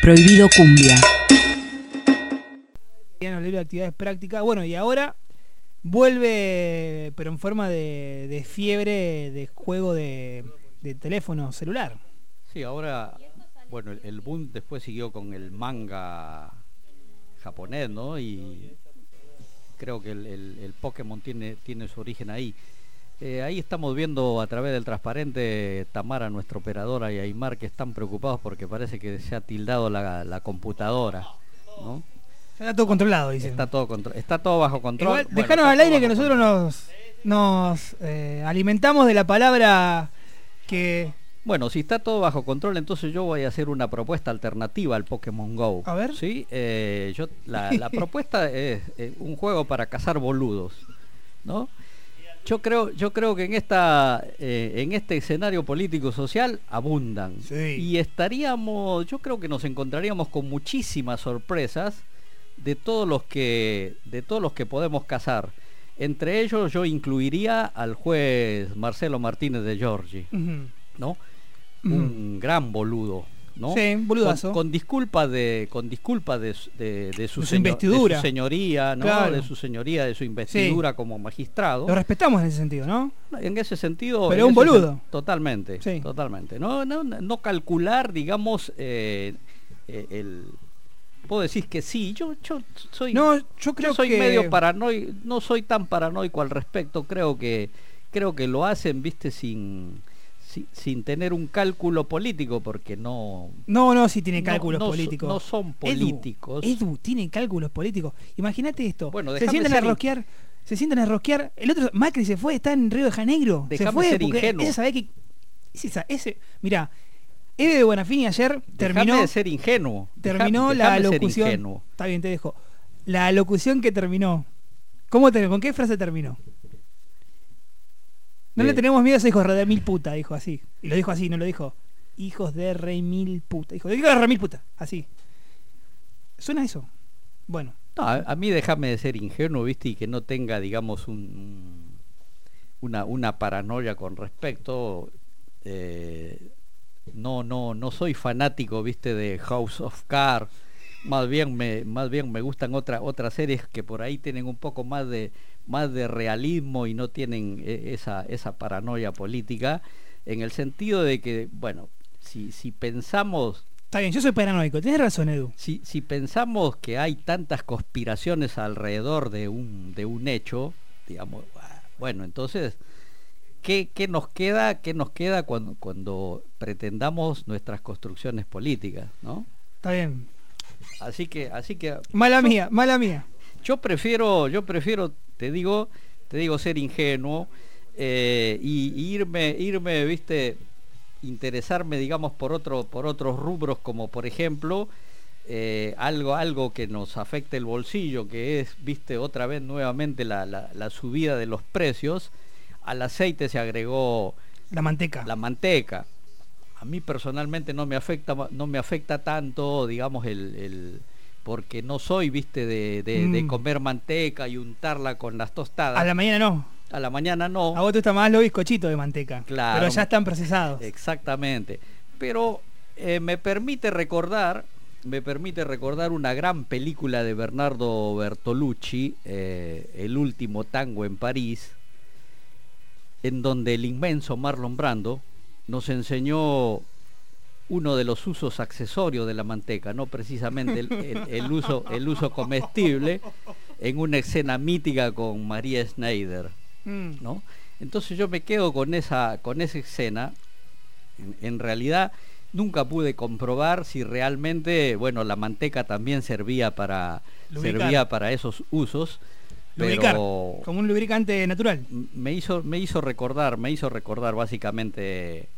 Prohibido Cumbia. Nos libra de actividades prácticas. Bueno, y ahora vuelve, pero en forma de fiebre de juego de teléfono celular. Sí, ahora, bueno, el boom después siguió con el manga japonés, ¿no? Y creo que el Pokémon tiene su origen ahí. Ahí estamos viendo a través del transparente, Tamara, nuestra operadora, y Aymar, que están preocupados porque parece que se ha tildado la computadora, ¿no? Está todo controlado, dicen. Está todo bajo control. Igual, dejanos al aire que nosotros nos alimentamos de la palabra que... Bueno, si está todo bajo control, entonces yo voy a hacer una propuesta alternativa al Pokémon GO. A ver. ¿Sí? La propuesta es un juego para cazar boludos, ¿no? Yo creo que en este escenario político social abundan. Sí. Y yo creo que nos encontraríamos con muchísimas sorpresas de todos los que podemos cazar. Entre ellos yo incluiría al juez Marcelo Martínez de Giorgi, ¿no? Un gran boludo, ¿no? Sí, boludazo. Con disculpa de su investidura, de su señoría, ¿no? Claro. De su señoría, de su investidura, sí, como magistrado. Lo respetamos en ese sentido, ¿no? En ese sentido. Pero un boludo. Totalmente, sí. Totalmente. No calcular, digamos, puedo decir que sí, yo soy medio paranoico, no soy tan paranoico al respecto, creo que lo hacen, viste, sin tener un cálculo político, porque sí tiene cálculos políticos. No son políticos. Edu tiene cálculos políticos. Imagínate esto. Bueno, se sientan a rosquear. El otro, Macri se fue, está en Río de Janeiro. Se fue ser porque ingenuo. ese sabe que mirá, Eve de Bonafini ayer terminó. Déjame de ser ingenuo. Terminó la locución. Está bien, te dejo. La locución que terminó. ¿Con qué frase terminó? No le tenemos miedo a esos hijos de mil puta, dijo así. Y lo dijo así, no lo dijo hijos de re mil puta. Dijo hijos de re mil puta, así. ¿Suena eso? Bueno. No, a mí déjame de ser ingenuo, viste, y que no tenga, digamos, una paranoia con respecto. No soy fanático, viste, de House of Cards. Más bien me gustan otras series que por ahí tienen un poco más de realismo y no tienen esa paranoia política, en el sentido de que, bueno, si pensamos... Está bien, yo soy paranoico, tienes razón, Edu. Si pensamos que hay tantas conspiraciones alrededor de un hecho, digamos, bueno, entonces... ¿Qué nos queda cuando pretendamos nuestras construcciones políticas, ¿no? Está bien. Así que mala mía. Yo prefiero, te digo ser ingenuo, y irme, viste, interesarme, digamos, por otros rubros, como por ejemplo algo que nos afecte el bolsillo, que es, viste, otra vez nuevamente la subida de los precios. Al aceite se agregó la manteca. A mí personalmente no me afecta tanto, digamos, porque no soy, viste, de comer manteca y untarla con las tostadas. A la mañana no. A vos te gusta más los bizcochitos de manteca. Claro. Pero ya están procesados. Exactamente. Pero me permite recordar una gran película de Bernardo Bertolucci, El último tango en París, en donde el inmenso Marlon Brando nos enseñó uno de los usos accesorios de la manteca, no precisamente el uso comestible, en una escena mítica con María Schneider, ¿no? Entonces yo me quedo con esa escena. En realidad nunca pude comprobar si realmente, bueno, la manteca también servía para esos usos. Lubricar, como un lubricante natural. Me hizo recordar básicamente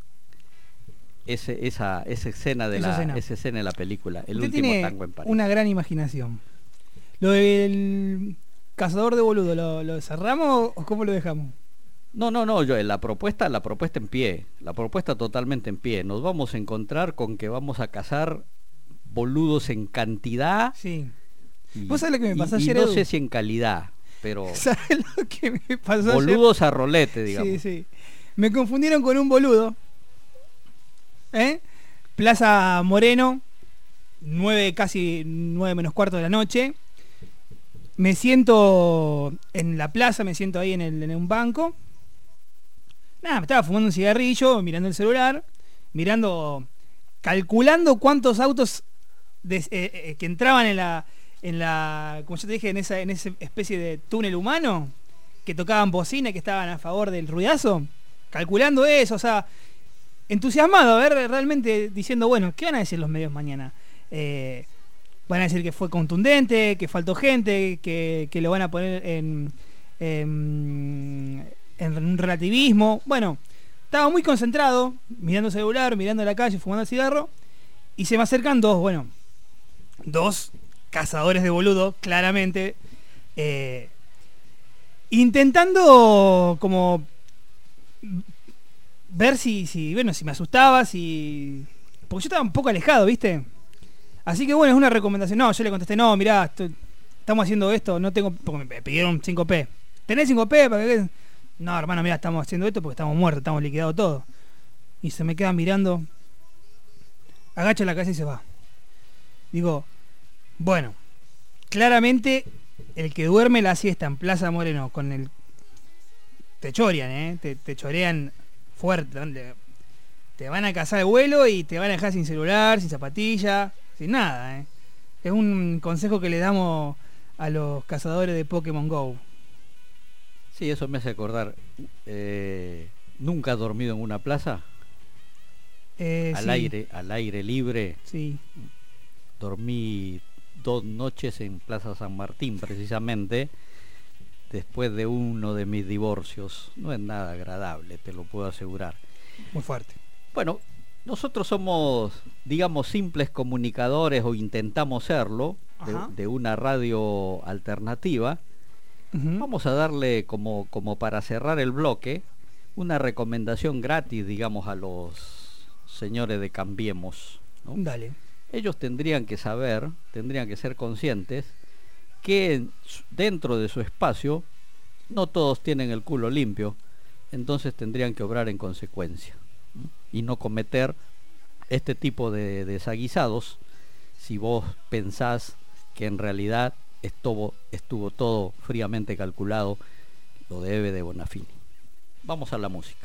esa escena de la película, El último tango en París. Una gran imaginación. Lo del cazador de boludo, ¿lo cerramos o cómo lo dejamos? No, yo la propuesta en pie, la propuesta totalmente en pie. Nos vamos a encontrar con que vamos a cazar boludos en cantidad. Sí. ¿Vos sabés lo que me pasó ayer, no Edu? sé si en calidad, pero... ¿Sabés lo que me pasó boludos ayer? A rolete, digamos. Sí. Me confundieron con un boludo. Plaza Moreno, 9, casi 9 menos cuarto de la noche. Me siento en la plaza, me siento ahí en un banco. Nada, me estaba fumando un cigarrillo, mirando el celular, calculando cuántos autos que entraban en la, como yo te dije, en esa especie de túnel humano, que tocaban bocina y que estaban a favor del ruidazo. Calculando eso, o sea, entusiasmado, a ver, realmente diciendo, bueno, ¿qué van a decir los medios mañana? Van a decir que fue contundente, que faltó gente, que lo van a poner en un relativismo. Bueno, estaba muy concentrado, mirando el celular, mirando la calle, fumando el cigarro, y se me acercan dos cazadores de boludo, claramente, intentando como ver si me asustaba, porque yo estaba un poco alejado, ¿viste? Así que bueno, es una recomendación. No, yo le contesté, no, mirá, estamos haciendo esto, no tengo, porque me pidieron 5P. ¿Tenés 5P? ¿Para qué? No, hermano, mirá, estamos haciendo esto porque estamos muertos, estamos liquidados todo. Y se me queda mirando, agacha la cabeza y se va. Digo, bueno, claramente el que duerme la siesta en Plaza Moreno con el... Te chorean, te chorean fuerte. Te van a cazar el vuelo y te van a dejar sin celular, sin zapatilla, sin nada, Es un consejo que le damos a los cazadores de Pokémon GO. Sí, eso me hace acordar. ¿Nunca has dormido en una plaza? Sí. Al aire libre. Sí. Dormí 2 noches en Plaza San Martín, precisamente, después de uno de mis divorcios. No es nada agradable, te lo puedo asegurar. Muy fuerte. Bueno, nosotros somos, digamos, simples comunicadores, o intentamos serlo, de una radio alternativa. Uh-huh. Vamos a darle, como para cerrar el bloque, una recomendación gratis, digamos, a los señores de Cambiemos, ¿no? Dale. Ellos tendrían que ser conscientes que dentro de su espacio no todos tienen el culo limpio, entonces tendrían que obrar en consecuencia, ¿no? Y no cometer este tipo de desaguisados si vos pensás que en realidad estuvo todo fríamente calculado, lo debe de Bonafini. Vamos a la música.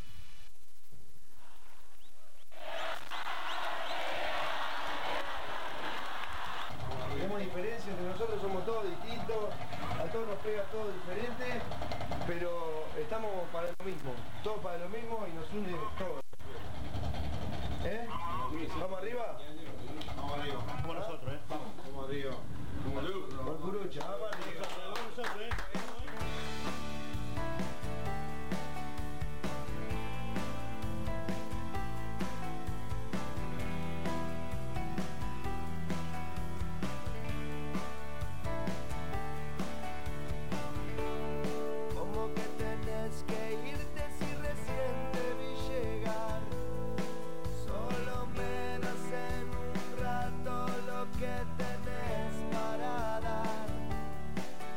Tenemos diferencias entre nosotros, somos todos distintos, a todos nos pega todo diferente, pero estamos para lo mismo, todos para lo mismo y nos une todo. ¿Vamos arriba? Vamos arriba. Como nosotros, Vamos arriba. Como Luke. Con Curucha, vamos arriba. Vamos nosotros, ¿Cómo que tenés que irte si recién te vi llegar? Solo menos en un rato lo que tenés para dar.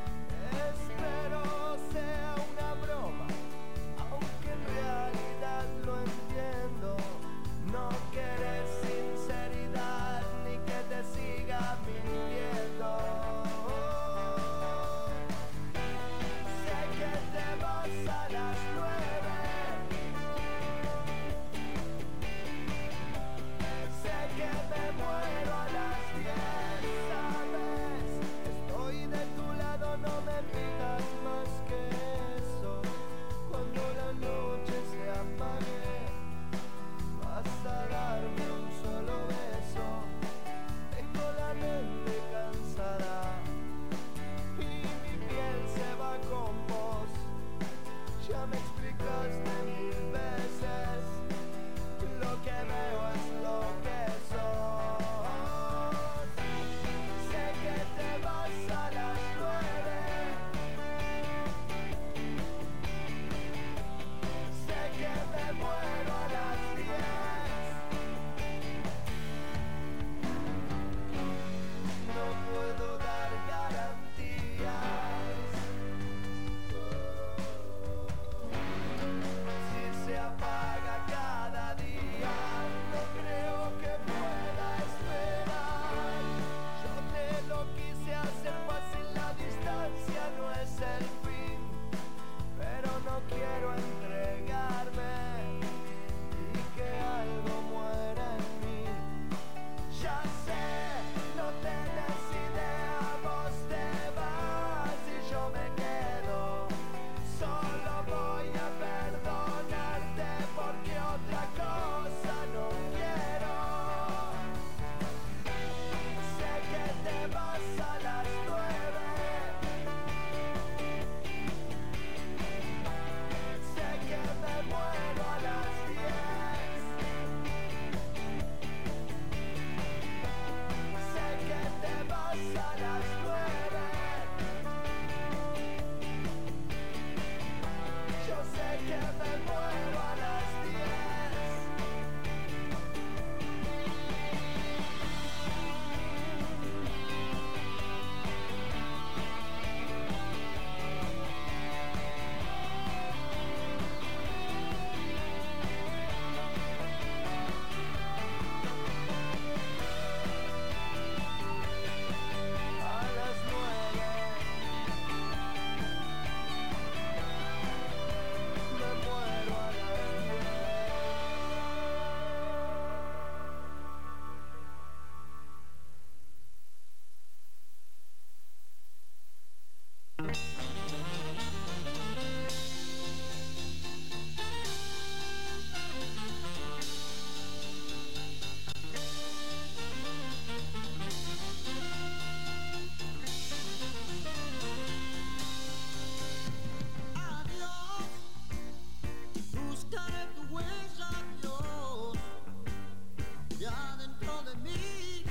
Buscaré tu huella, Dios, y adentro de mí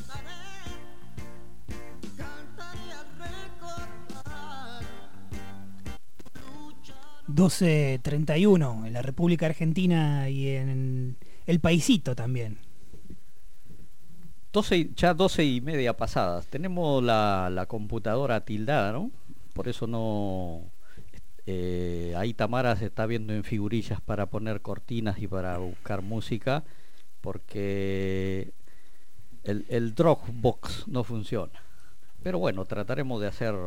cantaré al recordar. 12:31 en la República Argentina y en el paisito también. 12:30 pasadas. Tenemos la computadora tildada, ¿no? Por eso no... ahí Tamara se está viendo en figurillas para poner cortinas y para buscar música, porque el Dropbox no funciona. Pero bueno, trataremos de hacer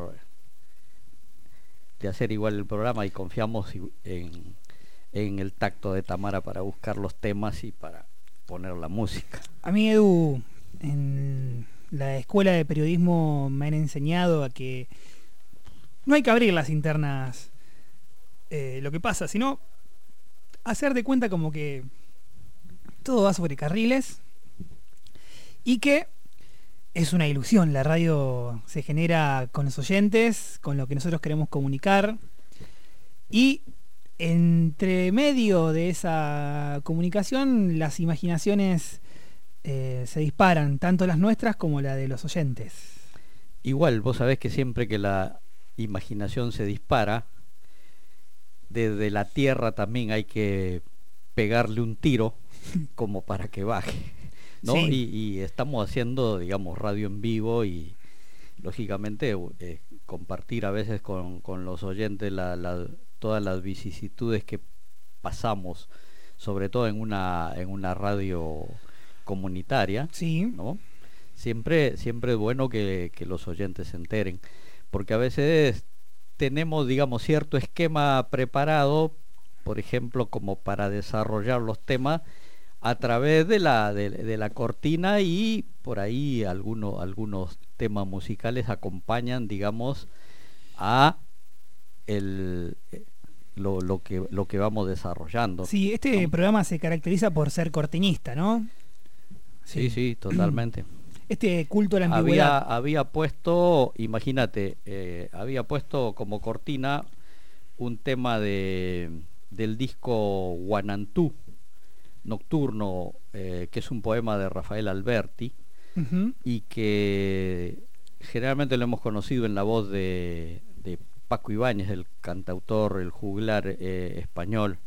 igual el programa y confiamos en el tacto de Tamara para buscar los temas y para poner la música. A mí, Edu, en la escuela de periodismo me han enseñado a que no hay que abrir las internas lo que pasa, sino hacer de cuenta como que todo va sobre carriles y que es una ilusión. La radio se genera con los oyentes, con lo que nosotros queremos comunicar, y entre medio de esa comunicación las imaginaciones se disparan, tanto las nuestras como la de los oyentes. Igual, vos sabés que siempre que la imaginación se dispara, desde la tierra también hay que pegarle un tiro como para que baje, ¿no? Sí. Y estamos haciendo, digamos, radio en vivo y lógicamente compartir a veces con los oyentes todas las vicisitudes que pasamos, sobre todo en una radio comunitaria, Sí. ¿no? Siempre es bueno que los oyentes se enteren, porque a veces tenemos, digamos, cierto esquema preparado, por ejemplo, como para desarrollar los temas a través de la cortina, y por ahí algunos temas musicales acompañan, digamos, a lo que vamos desarrollando. Sí, este ¿no? programa se caracteriza por ser cortinista, ¿no? Sí, totalmente. Este culto a la ambigüedad. Había puesto, imagínate, había puesto como cortina un tema del disco Guanantú Nocturno, que es un poema de Rafael Alberti, Uh-huh. y que generalmente lo hemos conocido en la voz de Paco Ibáñez, el cantautor, el juglar español.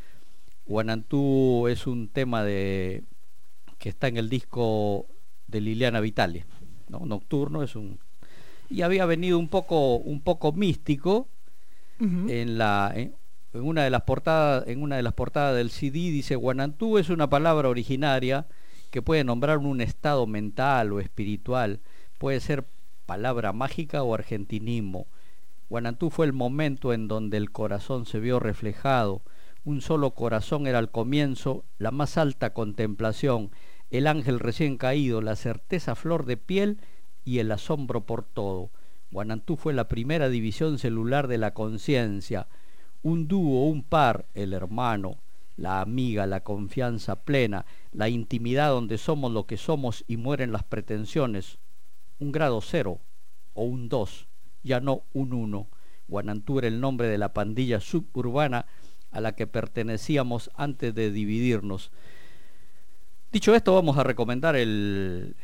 Guanantú es un tema que está en el disco de Liliana Vitale, ¿no? Nocturno y había venido un poco místico. Uh-huh. En una de las portadas del CD dice: Guanantú es una palabra originaria que puede nombrar un estado mental o espiritual, puede ser palabra mágica o argentinismo. Guanantú fue el momento en donde el corazón se vio reflejado. Un solo corazón era al comienzo, la más alta contemplación, el ángel recién caído, la certeza a flor de piel y el asombro por todo. Guanantú fue la primera división celular de la conciencia, un dúo, un par, el hermano, la amiga, la confianza plena, la intimidad donde somos lo que somos y mueren las pretensiones, un grado 0 o un 2, ya no un 1. Guanantú era el nombre de la pandilla suburbana a la que pertenecíamos antes de dividirnos. Dicho esto, vamos a recomendar el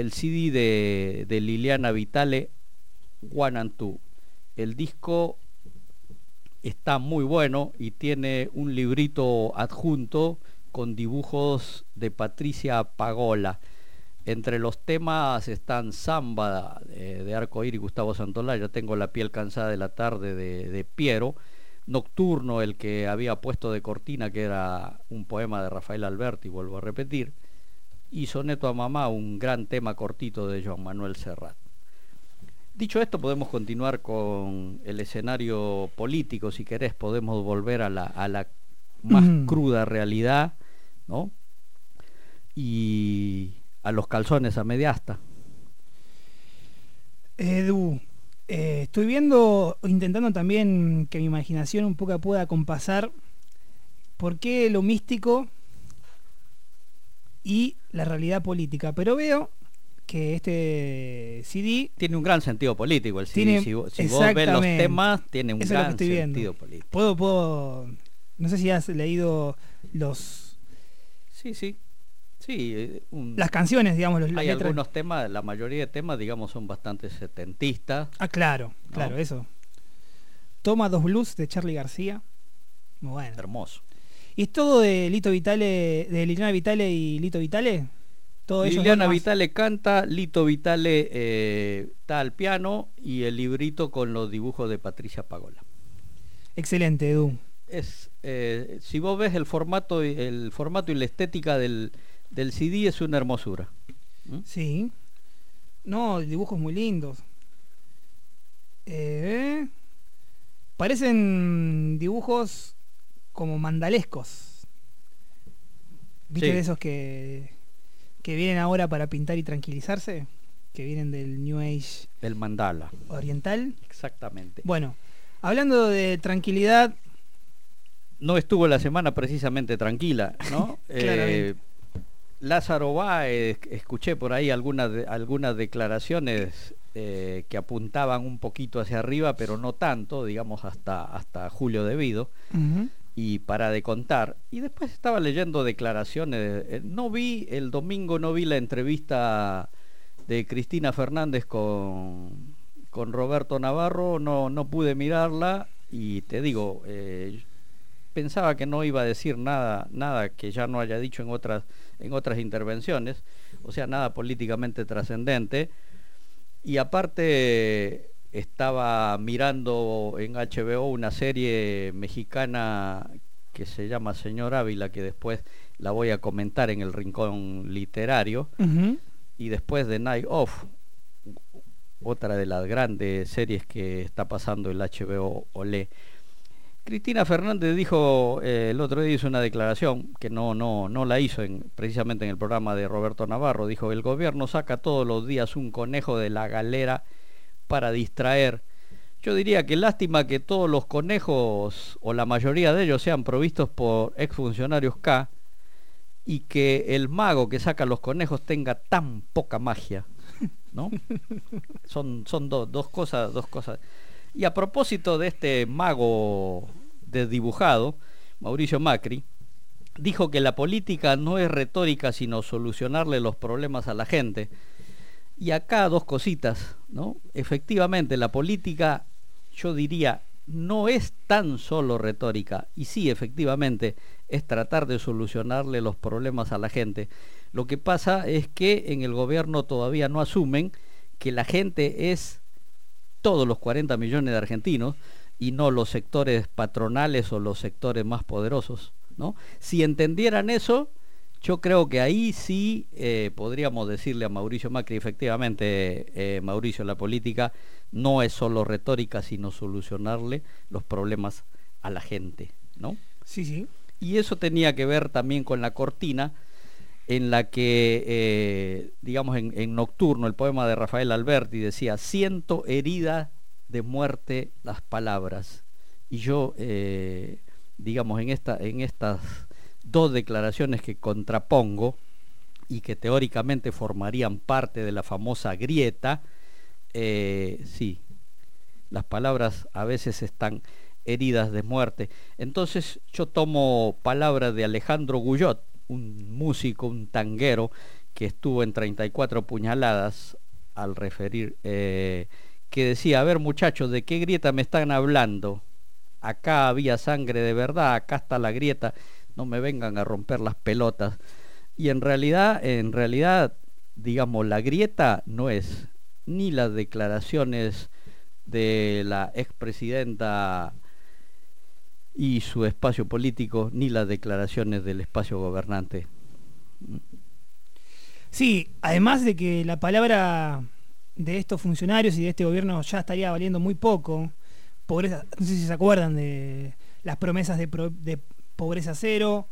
CD de Liliana Vitale, Guanantú. El disco está muy bueno y tiene un librito adjunto con dibujos de Patricia Pagola. Entre los temas están Samba de Arcoíris, Gustavo Santolaya, Tengo la piel cansada de la tarde de Piero, Nocturno, el que había puesto de cortina, que era un poema de Rafael Alberti, vuelvo a repetir, y Soneto a mamá, un gran tema cortito de Joan Manuel Serrat. Dicho esto, podemos continuar con el escenario político. Si querés, podemos volver a la más cruda realidad, ¿no? Y a los calzones a media asta. Edu, Estoy viendo, intentando también que mi imaginación un poco pueda compasar por qué lo místico y la realidad política, pero veo que este CD Tiene un gran sentido político el CD. tiene, Si vos ves los exactamente, temas, tiene un eso es lo que gran estoy viendo. sentido político. Puedo, no sé si has leído Sí, sí. Sí, las canciones, digamos, las hay letras. algunos temas, la mayoría de temas, digamos, son bastante setentistas. Ah, claro, ¿No? eso. Toma 2 blues de Charly García. Muy bueno. Hermoso. ¿Y es todo de Lito Vitale, de Liliana Vitale y Lito Vitale? Todo ellos Liliana dos nomás. Vitale canta, Lito Vitale está al piano y el librito con los dibujos de Patricia Pagola. Excelente, Edu. Si vos ves el formato y la estética del CD, es una hermosura. ¿Mm? Sí. No, dibujos muy lindos. Parecen dibujos como mandalescos. ¿Viste Sí. de esos que vienen ahora para pintar y tranquilizarse? Que vienen del New Age El mandala. oriental. Exactamente. Bueno, hablando de tranquilidad, No estuvo la semana precisamente tranquila, ¿no? Claramente. Lázaro Báez, escuché por ahí algunas declaraciones que apuntaban un poquito hacia arriba, pero no tanto, digamos hasta Julio Devido, y para de contar. Y después estaba leyendo declaraciones, el domingo no vi la entrevista de Cristina Fernández con Roberto Navarro, no pude mirarla, y te digo, pensaba que no iba a decir nada que ya no haya dicho en otras intervenciones, o sea, nada políticamente trascendente. Y aparte estaba mirando en HBO una serie mexicana que se llama Señor Ávila, que después la voy a comentar en el rincón literario, y después de Night Off, otra de las grandes series que está pasando el HBO Olé. Cristina Fernández dijo, el otro día hizo una declaración que no la hizo precisamente en el programa de Roberto Navarro. Dijo: el gobierno saca todos los días un conejo de la galera para distraer. Yo diría que lástima que todos los conejos, o la mayoría de ellos, sean provistos por exfuncionarios K, y que el mago que saca los conejos tenga tan poca magia, ¿no? Son dos cosas. Y a propósito de este mago desdibujado, Mauricio Macri dijo que la política no es retórica, sino solucionarle los problemas a la gente. Y acá dos cositas, ¿no? Efectivamente, la política, yo diría, no es tan solo retórica, y sí, efectivamente, es tratar de solucionarle los problemas a la gente. Lo que pasa es que en el gobierno todavía no asumen que la gente es todos los 40 millones de argentinos y no los sectores patronales o los sectores más poderosos, ¿no? Si entendieran eso, yo creo que ahí sí podríamos decirle a Mauricio Macri, efectivamente, Mauricio, la política no es solo retórica, sino solucionarle los problemas a la gente, ¿no? Sí, sí. Y eso tenía que ver también con la cortina, en la que, digamos, en Nocturno, el poema de Rafael Alberti decía: siento herida de muerte las palabras. Y yo, digamos, en estas dos declaraciones que contrapongo y que teóricamente formarían parte de la famosa grieta, sí, las palabras a veces están heridas de muerte. Entonces yo tomo palabras de Alejandro Guyot, un músico, un tanguero que estuvo en 34 puñaladas, al referir, que decía: a ver, muchachos, ¿de qué grieta me están hablando? Acá había sangre de verdad, acá está la grieta, no me vengan a romper las pelotas. Y en realidad, digamos, la grieta no es ni las declaraciones de la expresidenta y su espacio político, ni las declaraciones del espacio gobernante. Sí, además de que la palabra de estos funcionarios y de este gobierno ya estaría valiendo muy poco. Pobreza, no sé si se acuerdan de las promesas de pobreza cero,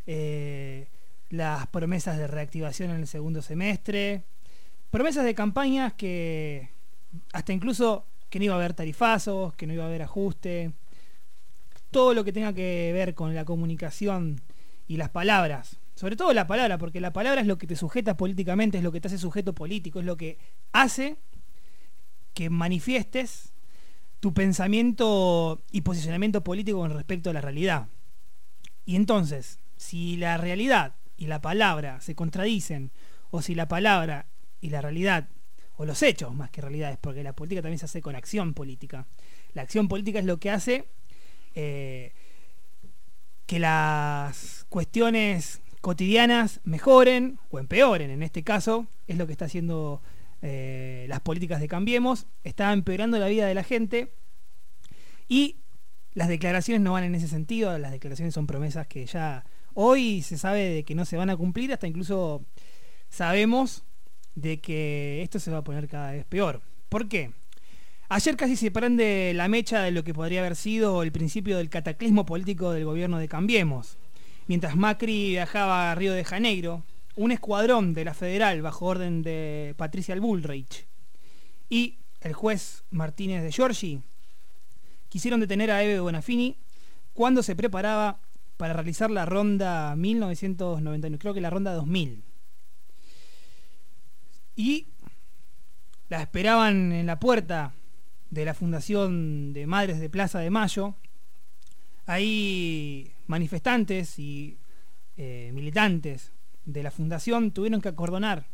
las promesas de reactivación en el segundo semestre, promesas de campañas que hasta incluso que no iba a haber tarifazos, que no iba a haber ajuste, todo lo que tenga que ver con la comunicación y las palabras, sobre todo la palabra, porque la palabra es lo que te sujeta políticamente, es lo que te hace sujeto político, es lo que hace que manifiestes tu pensamiento y posicionamiento político con respecto a la realidad. Y entonces, si la realidad y la palabra se contradicen, o si la palabra y la realidad, o los hechos más que realidades, porque la política también se hace con acción política. La acción política es lo que hace que las cuestiones cotidianas mejoren o empeoren. En este caso es lo que está haciendo las políticas de Cambiemos. Está empeorando la vida de la gente y las declaraciones no van en ese sentido. Las declaraciones son promesas que ya hoy se sabe de que no se van a cumplir, hasta incluso sabemos de que esto se va a poner cada vez peor. ¿Por qué? Ayer casi se prende la mecha de lo que podría haber sido el principio del cataclismo político del gobierno de Cambiemos. Mientras Macri viajaba a Río de Janeiro, un escuadrón de la Federal bajo orden de Patricia Bullrich y el juez Martínez de Giorgi quisieron detener a Eve Bonafini cuando se preparaba para realizar la ronda 1991, creo que la ronda 2000. Y la esperaban en la puerta de la Fundación de Madres de Plaza de Mayo. Ahí manifestantes y militantes de la fundación tuvieron que acordonar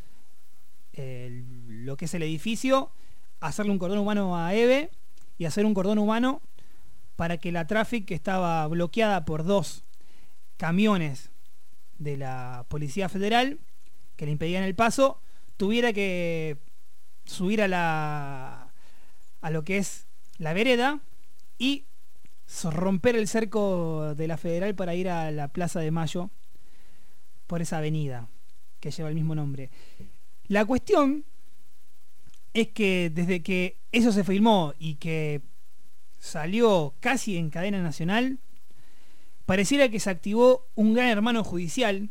lo que es el edificio, hacerle un cordón humano a Eve y hacer un cordón humano para que la Traffic, que estaba bloqueada por 2 camiones de la Policía Federal que le impedían el paso, tuviera que subir a lo que es la vereda y romper el cerco de la Federal para ir a la Plaza de Mayo por esa avenida que lleva el mismo nombre. La cuestión es que desde que eso se filmó y que salió casi en cadena nacional, pareciera que se activó un gran hermano judicial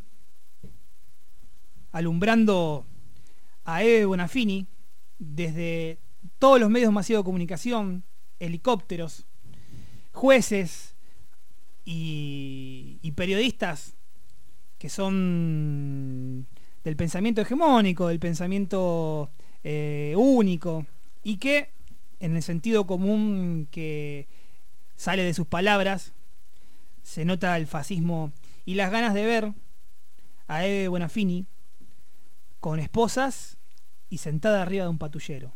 alumbrando a Eve Bonafini desde todos los medios masivos de comunicación, helicópteros, jueces y periodistas que son del pensamiento hegemónico, del pensamiento único, y que en el sentido común que sale de sus palabras se nota el fascismo y las ganas de ver a Eve Bonafini con esposas y sentada arriba de un patrullero.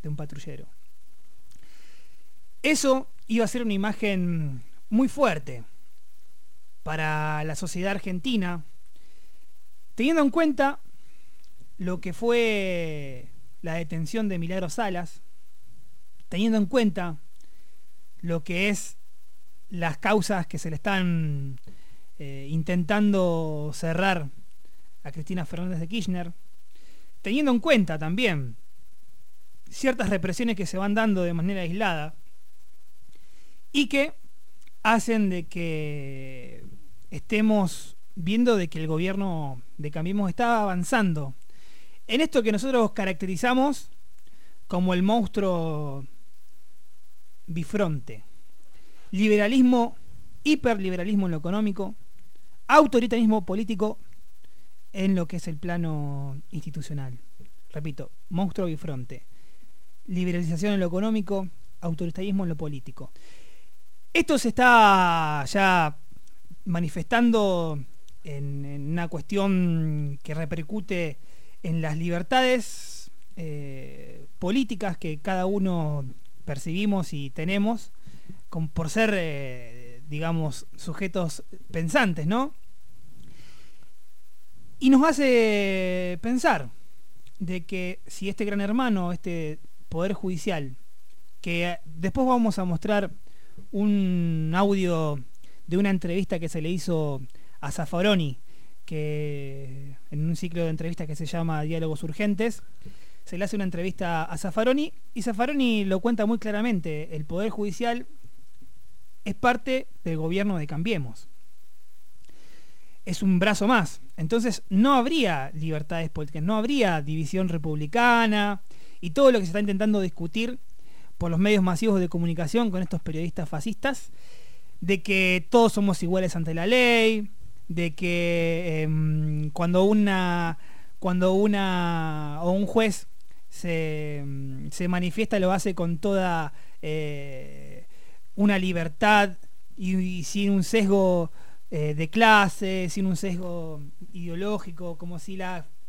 Eso iba a ser una imagen muy fuerte para la sociedad argentina, teniendo en cuenta lo que fue la detención de Milagros Salas, teniendo en cuenta lo que es las causas que se le están intentando cerrar a Cristina Fernández de Kirchner, teniendo en cuenta también ciertas represiones que se van dando de manera aislada y que hacen de que estemos viendo de que el gobierno de Cambiemos está avanzando en esto que nosotros caracterizamos como el monstruo bifronte: liberalismo, hiperliberalismo en lo económico, autoritarismo político en lo que es el plano institucional. Repito, monstruo bifronte: liberalización en lo económico, autoritarismo en lo político. Esto se está ya manifestando en una cuestión que repercute en las libertades políticas que cada uno percibimos y tenemos por ser, digamos, sujetos pensantes, ¿no? Y nos hace pensar de que si este gran hermano, este poder judicial, que después vamos a mostrar un audio de una entrevista que se le hizo a Zaffaroni, que en un ciclo de entrevistas que se llama Diálogos Urgentes, se le hace una entrevista a Zaffaroni y Zaffaroni lo cuenta muy claramente: el poder judicial es parte del gobierno de Cambiemos, es un brazo más. Entonces no habría libertades políticas, no habría división republicana y todo lo que se está intentando discutir por los medios masivos de comunicación con estos periodistas fascistas, de que todos somos iguales ante la ley, de que cuando un juez se manifiesta, lo hace con toda una libertad y sin un sesgo de clase, sin un sesgo ideológico, como si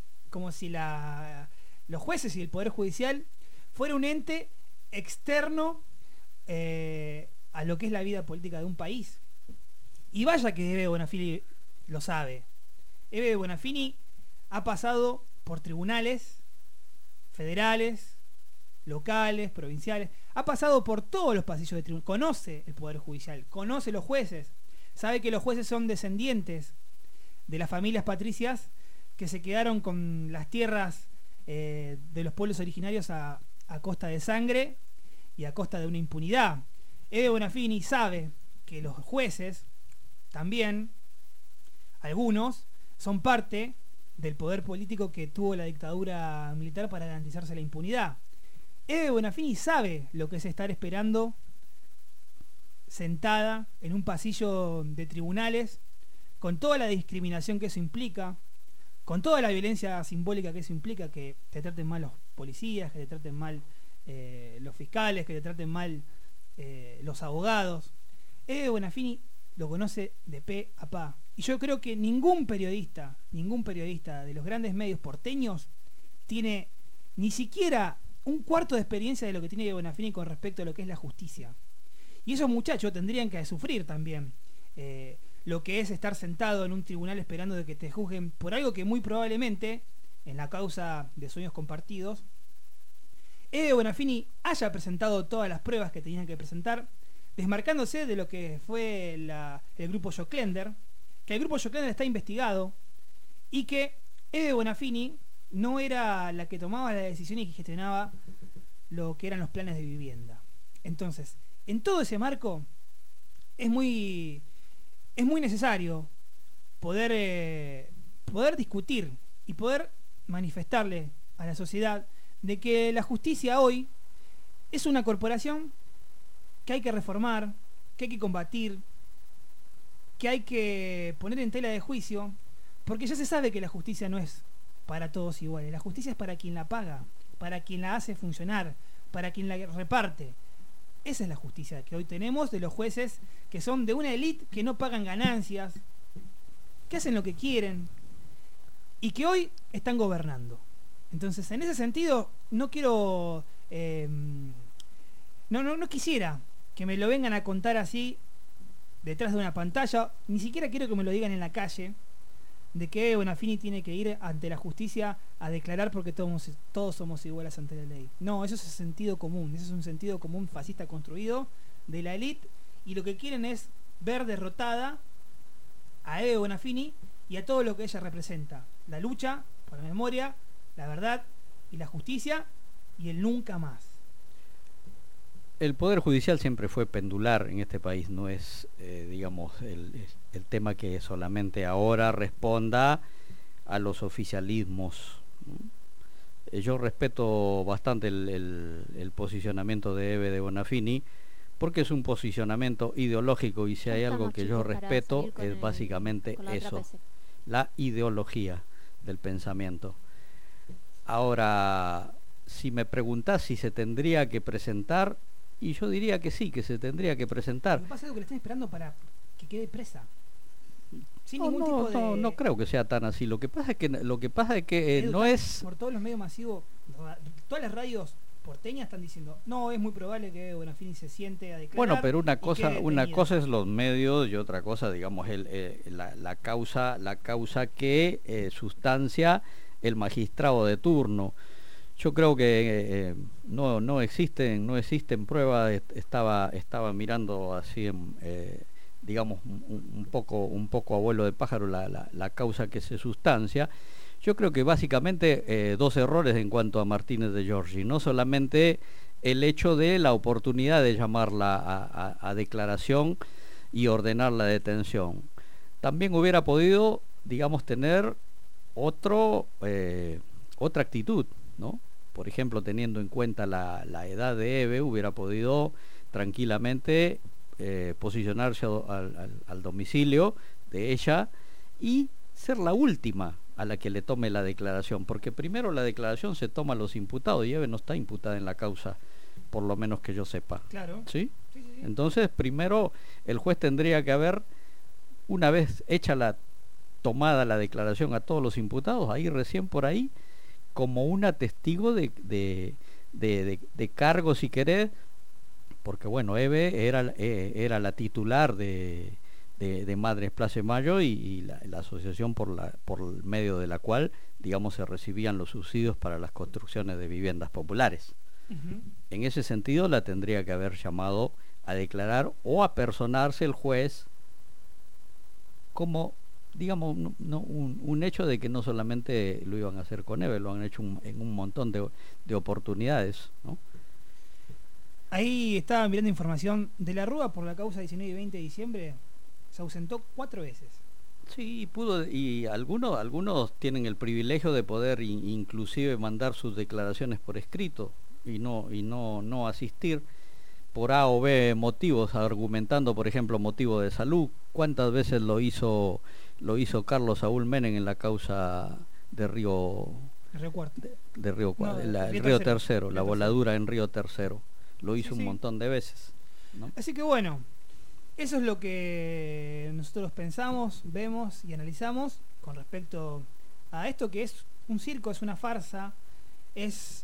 los jueces y el Poder Judicial fuera un ente externo a lo que es la vida política de un país. Y vaya que Eve Bonafini lo sabe. Eve Bonafini ha pasado por tribunales federales, locales, provinciales, ha pasado por todos los pasillos de tribunal, conoce el Poder Judicial, conoce los jueces, sabe que los jueces son descendientes de las familias patricias que se quedaron con las tierras de los pueblos originarios a costa de sangre y a costa de una impunidad. Eve Bonafini sabe que los jueces también, algunos, son parte del poder político que tuvo la dictadura militar para garantizarse la impunidad. Eve Bonafini sabe lo que es estar esperando sentada en un pasillo de tribunales con toda la discriminación que eso implica, con toda la violencia simbólica que eso implica, que te traten mal los policías, que te traten mal los fiscales, que te traten mal los abogados. Eve Bonafini lo conoce de pe a pa. Y yo creo que ningún periodista de los grandes medios porteños tiene ni siquiera un cuarto de experiencia de lo que tiene Eve Bonafini con respecto a lo que es la justicia. Y esos muchachos tendrían que sufrir también lo que es estar sentado en un tribunal esperando de que te juzguen por algo que muy probablemente, en la causa de Sueños Compartidos, Eve Bonafini haya presentado todas las pruebas que tenían que presentar, desmarcándose de lo que fue el grupo Joclender, que el grupo Joclender está investigado y que Eve Bonafini no era la que tomaba las decisiones y que gestionaba lo que eran los planes de vivienda. Entonces, en todo ese marco es muy necesario poder discutir y poder manifestarle a la sociedad de que la justicia hoy es una corporación que hay que reformar, que hay que combatir, que hay que poner en tela de juicio, porque ya se sabe que la justicia no es para todos iguales. La justicia es para quien la paga, para quien la hace funcionar, para quien la reparte. Esa es la justicia que hoy tenemos de los jueces, que son de una élite que no pagan ganancias, que hacen lo que quieren y que hoy están gobernando. Entonces, en ese sentido, no quiero no quisiera que me lo vengan a contar así detrás de una pantalla, ni siquiera quiero que me lo digan en la calle, de que Bonafini tiene que ir ante la justicia a declarar porque todos somos iguales ante la ley. No, eso es sentido común, eso es un sentido común fascista construido de la élite, y lo que quieren es ver derrotada a Eve Bonafini y a todo lo que ella representa: la lucha por la memoria, la verdad y la justicia, y el nunca más. El Poder Judicial siempre fue pendular en este país, no es, digamos, el tema que solamente ahora responda a los oficialismos. Yo respeto bastante el posicionamiento de Eve de Bonafini, porque es un posicionamiento ideológico, y si hay algo que yo respeto es básicamente eso, la ideología del pensamiento. Ahora, si me preguntás si se tendría que presentar, y yo diría que sí, que se tendría que presentar. Lo que pasa es que le están esperando para que quede presa. Sin ningún tipo de... no creo que sea tan así. Lo que pasa es que Edu, no es... Por todos los medios masivos, todas las radios porteñas están diciendo, no, es muy probable que Bonafini se siente a declarar. Bueno, pero una cosa es los medios y otra cosa, digamos, la causa que sustancia el magistrado de turno. Yo creo que no existen pruebas. Estaba mirando así, digamos, un poco a vuelo de pájaro la causa que se sustancia. Yo creo que básicamente dos errores en cuanto a Martínez de Giorgi. No solamente el hecho de la oportunidad de llamarla a declaración y ordenar la detención. También hubiera podido, digamos, tener otra actitud, ¿no? por ejemplo, teniendo en cuenta la edad de Eve, hubiera podido tranquilamente posicionarse al domicilio de ella y ser la última a la que le tome la declaración, porque primero la declaración se toma a los imputados y Eve no está imputada en la causa, por lo menos que yo sepa. Claro. ¿Sí? Sí, sí, sí. Entonces, primero el juez tendría que haber, una vez hecha tomada la declaración a todos los imputados, ahí recién por ahí, como una testigo de cargo, si querés, porque bueno, Eve era la titular de Madres Plaza de Mayo y la asociación por el medio de la cual, digamos, se recibían los subsidios para las construcciones de viviendas populares. Ujú. En ese sentido la tendría que haber llamado a declarar o a personarse el juez como, digamos, un hecho de que no solamente lo iban a hacer con Eve, lo han hecho en un montón de oportunidades, ¿no? Ahí estaba mirando información de la Rúa por la causa 19 y 20 de diciembre. Se ausentó 4 veces. Sí, pudo, y algunos tienen el privilegio de poder inclusive mandar sus declaraciones por escrito y no asistir por A o B motivos, argumentando, por ejemplo, motivo de salud. ¿Cuántas veces lo hizo Carlos Saúl Menem en la causa de Río El Cuarto. de Río No, el Río Tercero, la Río voladura en Río Tercero? Lo hizo Sí, un montón de veces, ¿no? Así que bueno, eso es lo que nosotros pensamos, vemos y analizamos con respecto a esto, que es un circo, es una farsa, es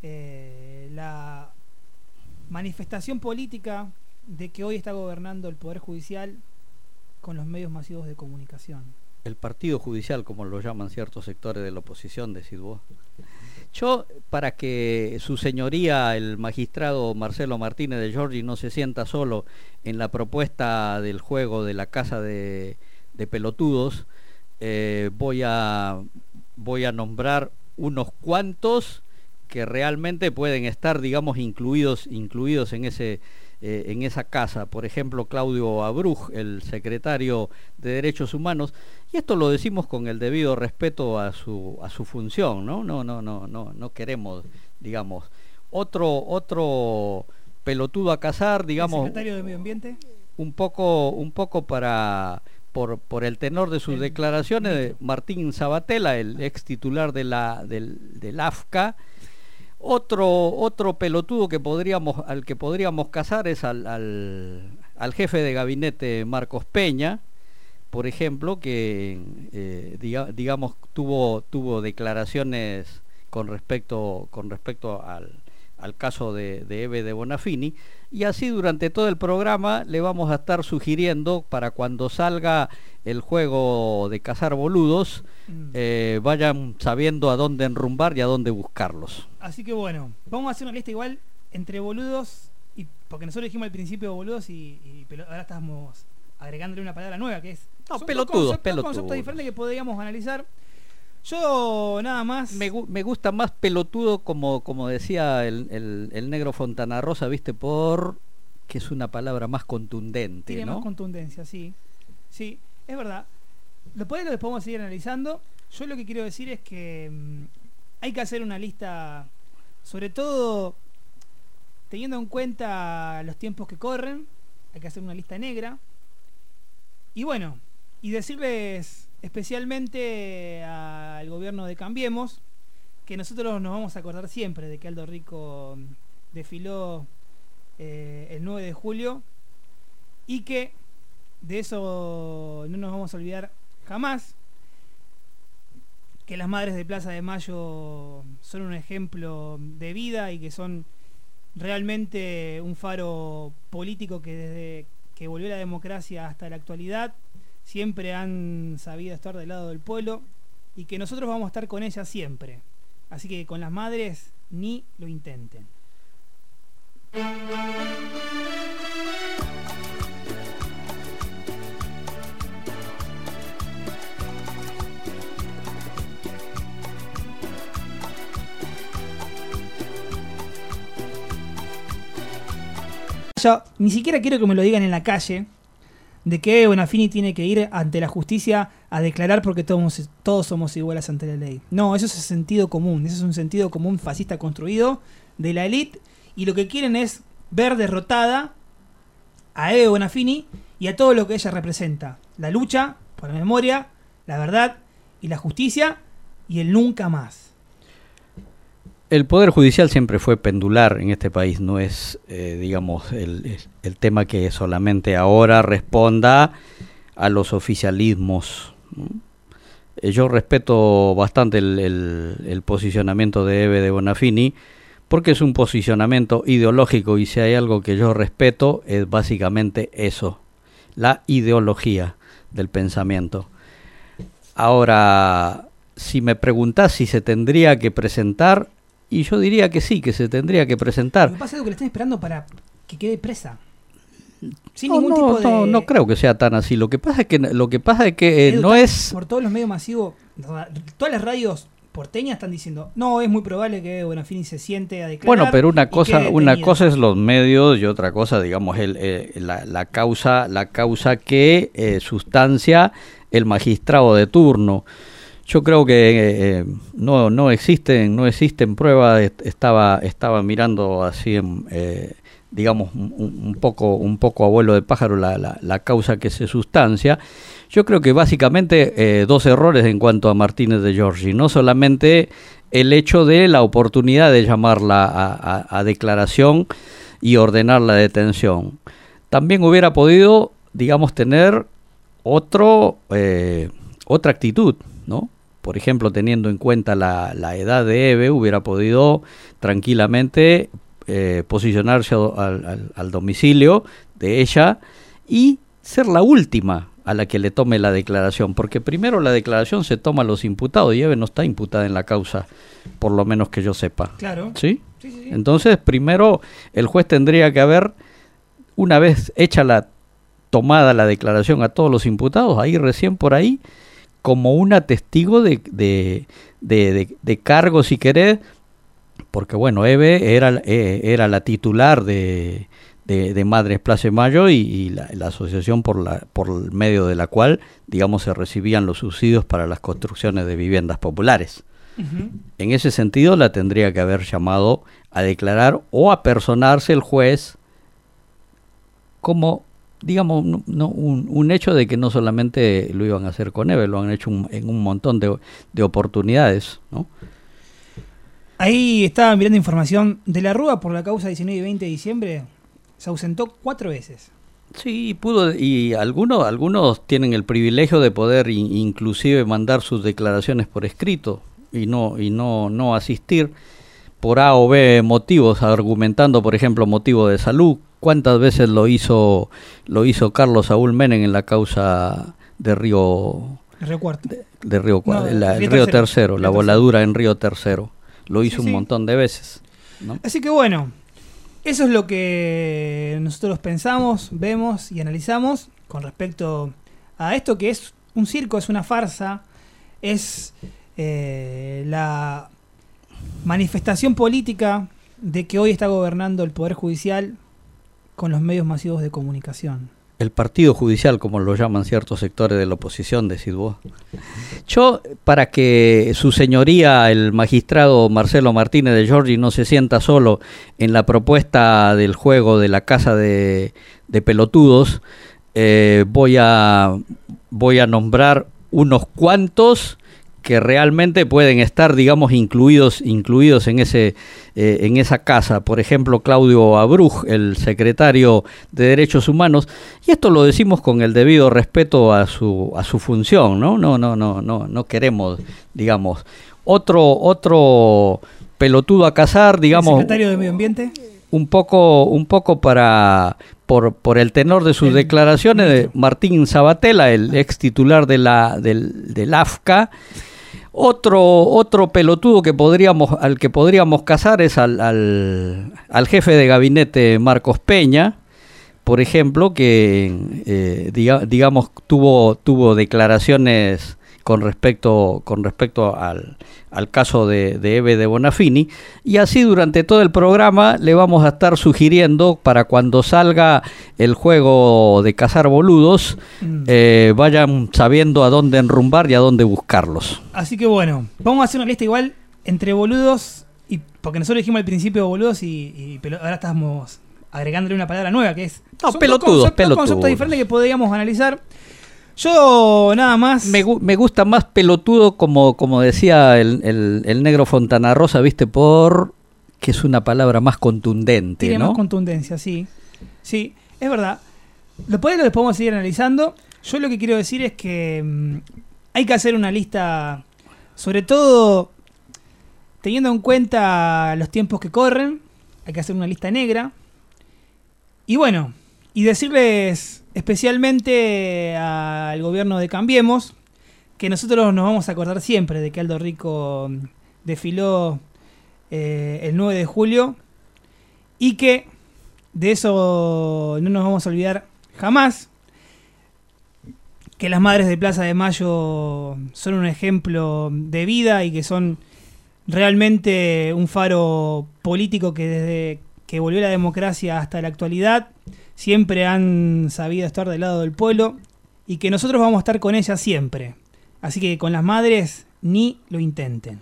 la manifestación política de que hoy está gobernando el Poder Judicial con los medios masivos de comunicación. El partido judicial, como lo llaman ciertos sectores de la oposición, decís vos. Yo, para que su señoría, el magistrado Marcelo Martínez de Giorgi, no se sienta solo en la propuesta del juego de la casa de pelotudos, voy a nombrar unos cuantos que realmente pueden estar, digamos, incluidos en esa casa. Por ejemplo, Claudio Abruj, el secretario de Derechos Humanos, y esto lo decimos con el debido respeto a su función, ¿no? No queremos, digamos, otro pelotudo a cazar, digamos, ¿El secretario de Medio Ambiente? un poco por el tenor de sus declaraciones, de Martín Sabatella, el ex titular del AFCA. Otro pelotudo al que podríamos cazar es al jefe de gabinete Marcos Peña, por ejemplo, que digamos tuvo declaraciones con respecto al caso de Eve de Bonafini, y así durante todo el programa le vamos a estar sugiriendo, para cuando salga el juego de cazar boludos, vayan sabiendo a dónde enrumbar y a dónde buscarlos. Así que bueno, vamos a hacer una lista igual entre boludos, y porque nosotros dijimos al principio boludos ahora estamos agregándole una palabra nueva que es son pelotudos. dos conceptos diferentes que podríamos analizar. Yo nada más Me gusta más pelotudo, como decía el negro Fontana Rosa, viste, por que es una palabra más contundente, tiene ¿no? más contundencia, sí, es verdad. Después lo podemos seguir analizando. Yo lo que quiero decir es que hay que hacer una lista, sobre todo teniendo en cuenta los tiempos que corren. Hay que hacer una lista negra. Y bueno, y decirles especialmente al gobierno de Cambiemos que nosotros nos vamos a acordar siempre de que Aldo Rico desfiló el 9 de julio y que de eso no nos vamos a olvidar jamás, que las madres de Plaza de Mayo son un ejemplo de vida y que son realmente un faro político que desde que volvió la democracia hasta la actualidad siempre han sabido estar del lado del pueblo y que nosotros vamos a estar con ellas siempre. Así que con las madres ni lo intenten. Yo ni siquiera quiero que me lo digan en la calle, de que Bonafini tiene que ir ante la justicia a declarar porque todos somos iguales ante la ley. No, eso es sentido común, eso es un sentido común fascista construido de la élite, y lo que quieren es ver derrotada a Eve Bonafini y a todo lo que ella representa. La lucha por la memoria, la verdad y la justicia, y el nunca más. El Poder Judicial siempre fue pendular en este país, no es, digamos, el tema que solamente ahora responda a los oficialismos, ¿no? Yo respeto bastante el posicionamiento de Eve de Bonafini, porque es un posicionamiento ideológico, y si hay algo que yo respeto es básicamente eso, la ideología del pensamiento. Ahora, si me preguntás si se tendría que presentar, y yo diría que sí, que se tendría que presentar. Lo que pasa es que le están esperando para que quede presa. Sin No, ningún tipo de... no creo que sea tan así. Lo que pasa es que Edu, no es... Por todos los medios masivos, todas las radios porteñas están diciendo, no, es muy probable que Bonafini se siente a declarar. Bueno, pero una y quede detenida. cosa es los medios y otra cosa, digamos, la causa que sustancia el magistrado de turno. Yo creo que no existen pruebas. Estaba mirando así, digamos, un poco abuelo de pájaro la causa que se sustancia. Yo creo que básicamente dos errores en cuanto a Martínez de Giorgi. No solamente el hecho de la oportunidad de llamarla a declaración y ordenar la detención. También hubiera podido, digamos, tener otra actitud, ¿no? Por ejemplo, teniendo en cuenta la edad de Eve, hubiera podido tranquilamente posicionarse al domicilio de ella y ser la última a la que le tome la declaración, porque primero la declaración se toma a los imputados y Eve no está imputada en la causa, por lo menos que yo sepa. Claro. ¿Sí? Sí. Entonces, primero el juez tendría que haber, una vez hecha tomada la declaración a todos los imputados, ahí recién por ahí, como un testigo de cargo, si querés, porque bueno, Eve era la titular de Madres Plaza de Mayo y la asociación por el medio de la cual, digamos, se recibían los subsidios para las construcciones de viviendas populares. Uh-huh. En ese sentido la tendría que haber llamado a declarar o a personarse el juez como, digamos, un hecho de que no solamente lo iban a hacer con Eve, lo han hecho en un montón de oportunidades, ¿no? Ahí estaba mirando información de la Rúa por la causa 19 y 20 de diciembre. Se ausentó 4 veces. Sí, pudo, y algunos tienen el privilegio de poder inclusive mandar sus declaraciones por escrito y no asistir por A o B motivos, argumentando, por ejemplo, motivo de salud. ¿Cuántas veces lo hizo Carlos Saúl Menem en la causa de Río Cuarto? De Río Cuarto, No, el Río Tercero, la voladura en Río Tercero. Lo hizo Sí. un montón de veces, ¿no? Así que bueno, eso es lo que nosotros pensamos, vemos y analizamos con respecto a esto, que es un circo, es una farsa, es la manifestación política de que hoy está gobernando el Poder Judicial con los medios masivos de comunicación. El partido judicial, como lo llaman ciertos sectores de la oposición, decís vos. Yo, para que su señoría, el magistrado Marcelo Martínez de Giorgi, no se sienta solo en la propuesta del juego de la casa de pelotudos, voy a nombrar unos cuantos que realmente pueden estar, digamos, incluidos en esa casa. Por ejemplo, Claudio Abruj, el secretario de Derechos Humanos, y esto lo decimos con el debido respeto a su función, ¿no? No queremos, digamos, otro pelotudo a cazar, digamos, ¿El secretario de Medio Ambiente? un poco por el tenor de sus declaraciones, de Martín Sabatella, el ex titular del AFCA. Otro pelotudo al que podríamos cazar es al jefe de gabinete Marcos Peña, por ejemplo, que digamos tuvo declaraciones con respecto al caso de Eve de Bonafini, y así durante todo el programa le vamos a estar sugiriendo para cuando salga el juego de cazar boludos, vayan sabiendo a dónde enrumbar y a dónde buscarlos. Así que bueno, vamos a hacer una lista igual entre boludos, y porque nosotros dijimos al principio boludos pero ahora estamos agregándole una palabra nueva que es... No, son pelotudos, dos conceptos diferentes que podríamos analizar. Yo nada más... Me gusta más pelotudo, como decía el negro Fontana Rosa, ¿viste? Por que es una palabra más contundente, tiene ¿no? más contundencia, sí. Sí, es verdad. Lo podemos seguir analizando. Yo lo que quiero decir es que hay que hacer una lista, sobre todo teniendo en cuenta los tiempos que corren. Hay que hacer una lista negra. Y bueno, y decirles especialmente al gobierno de Cambiemos que nosotros nos vamos a acordar siempre de que Aldo Rico desfiló el 9 de julio y que de eso no nos vamos a olvidar jamás, que las madres de Plaza de Mayo son un ejemplo de vida y que son realmente un faro político que desde que volvió la democracia hasta la actualidad siempre han sabido estar del lado del pueblo y que nosotros vamos a estar con ellas siempre. Así que con las madres ni lo intenten.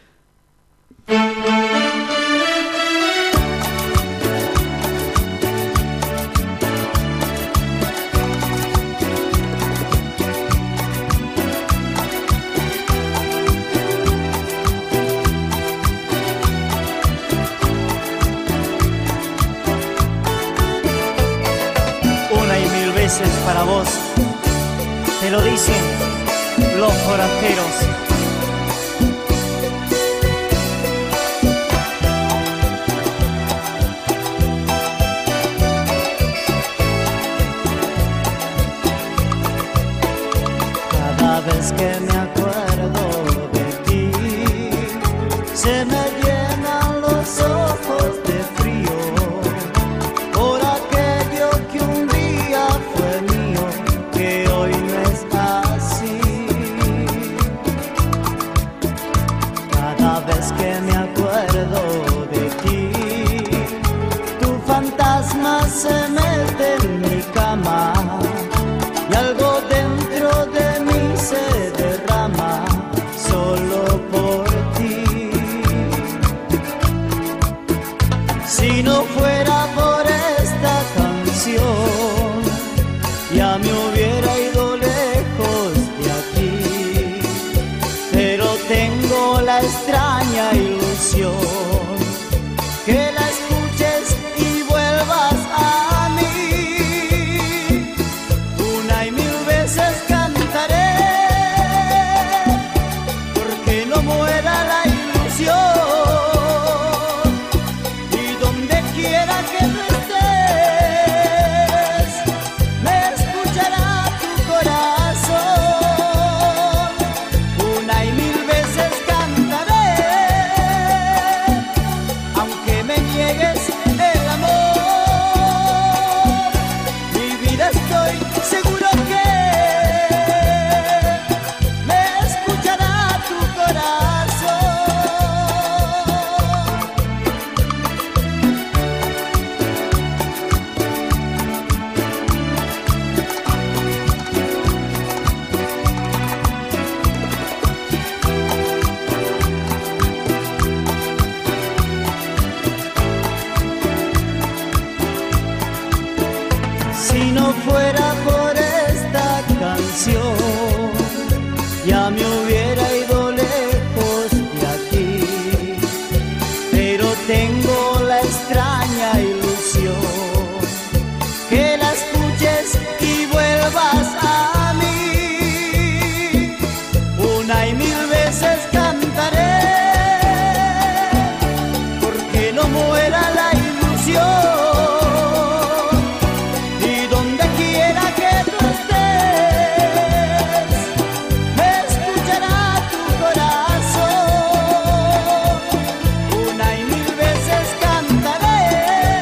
Para vos, te lo dicen los forasteros. Cada vez que me acuerdo de ti, se me llenan los ojos de frío por aquello que un día fue mío, que hoy no es así. Cada vez que me acuerdo de ti, tu fantasma se mete en mi cama y algo dentro de mí se derrama solo por ti. Si no fuera por esta canción, ya me hubiera ido lejos de aquí, pero tengo la extraña ilusión que la escuches y vuelvas a mí. Una y mil veces cantaré porque no muera la ilusión, y donde quiera que tú estés me escuchará tu corazón. Una y mil veces cantaré aunque me niegues el amor. Mi vida estoy seguro que me escuchará tu corazón. Si no fuera por esta canción, ya me hubiera ido lejos de aquí, pero tengo la extraña ilusión que la escuches y vuelvas a mí. Una y mil veces cantaré porque no muera la ilusión. Una y mil veces cantaré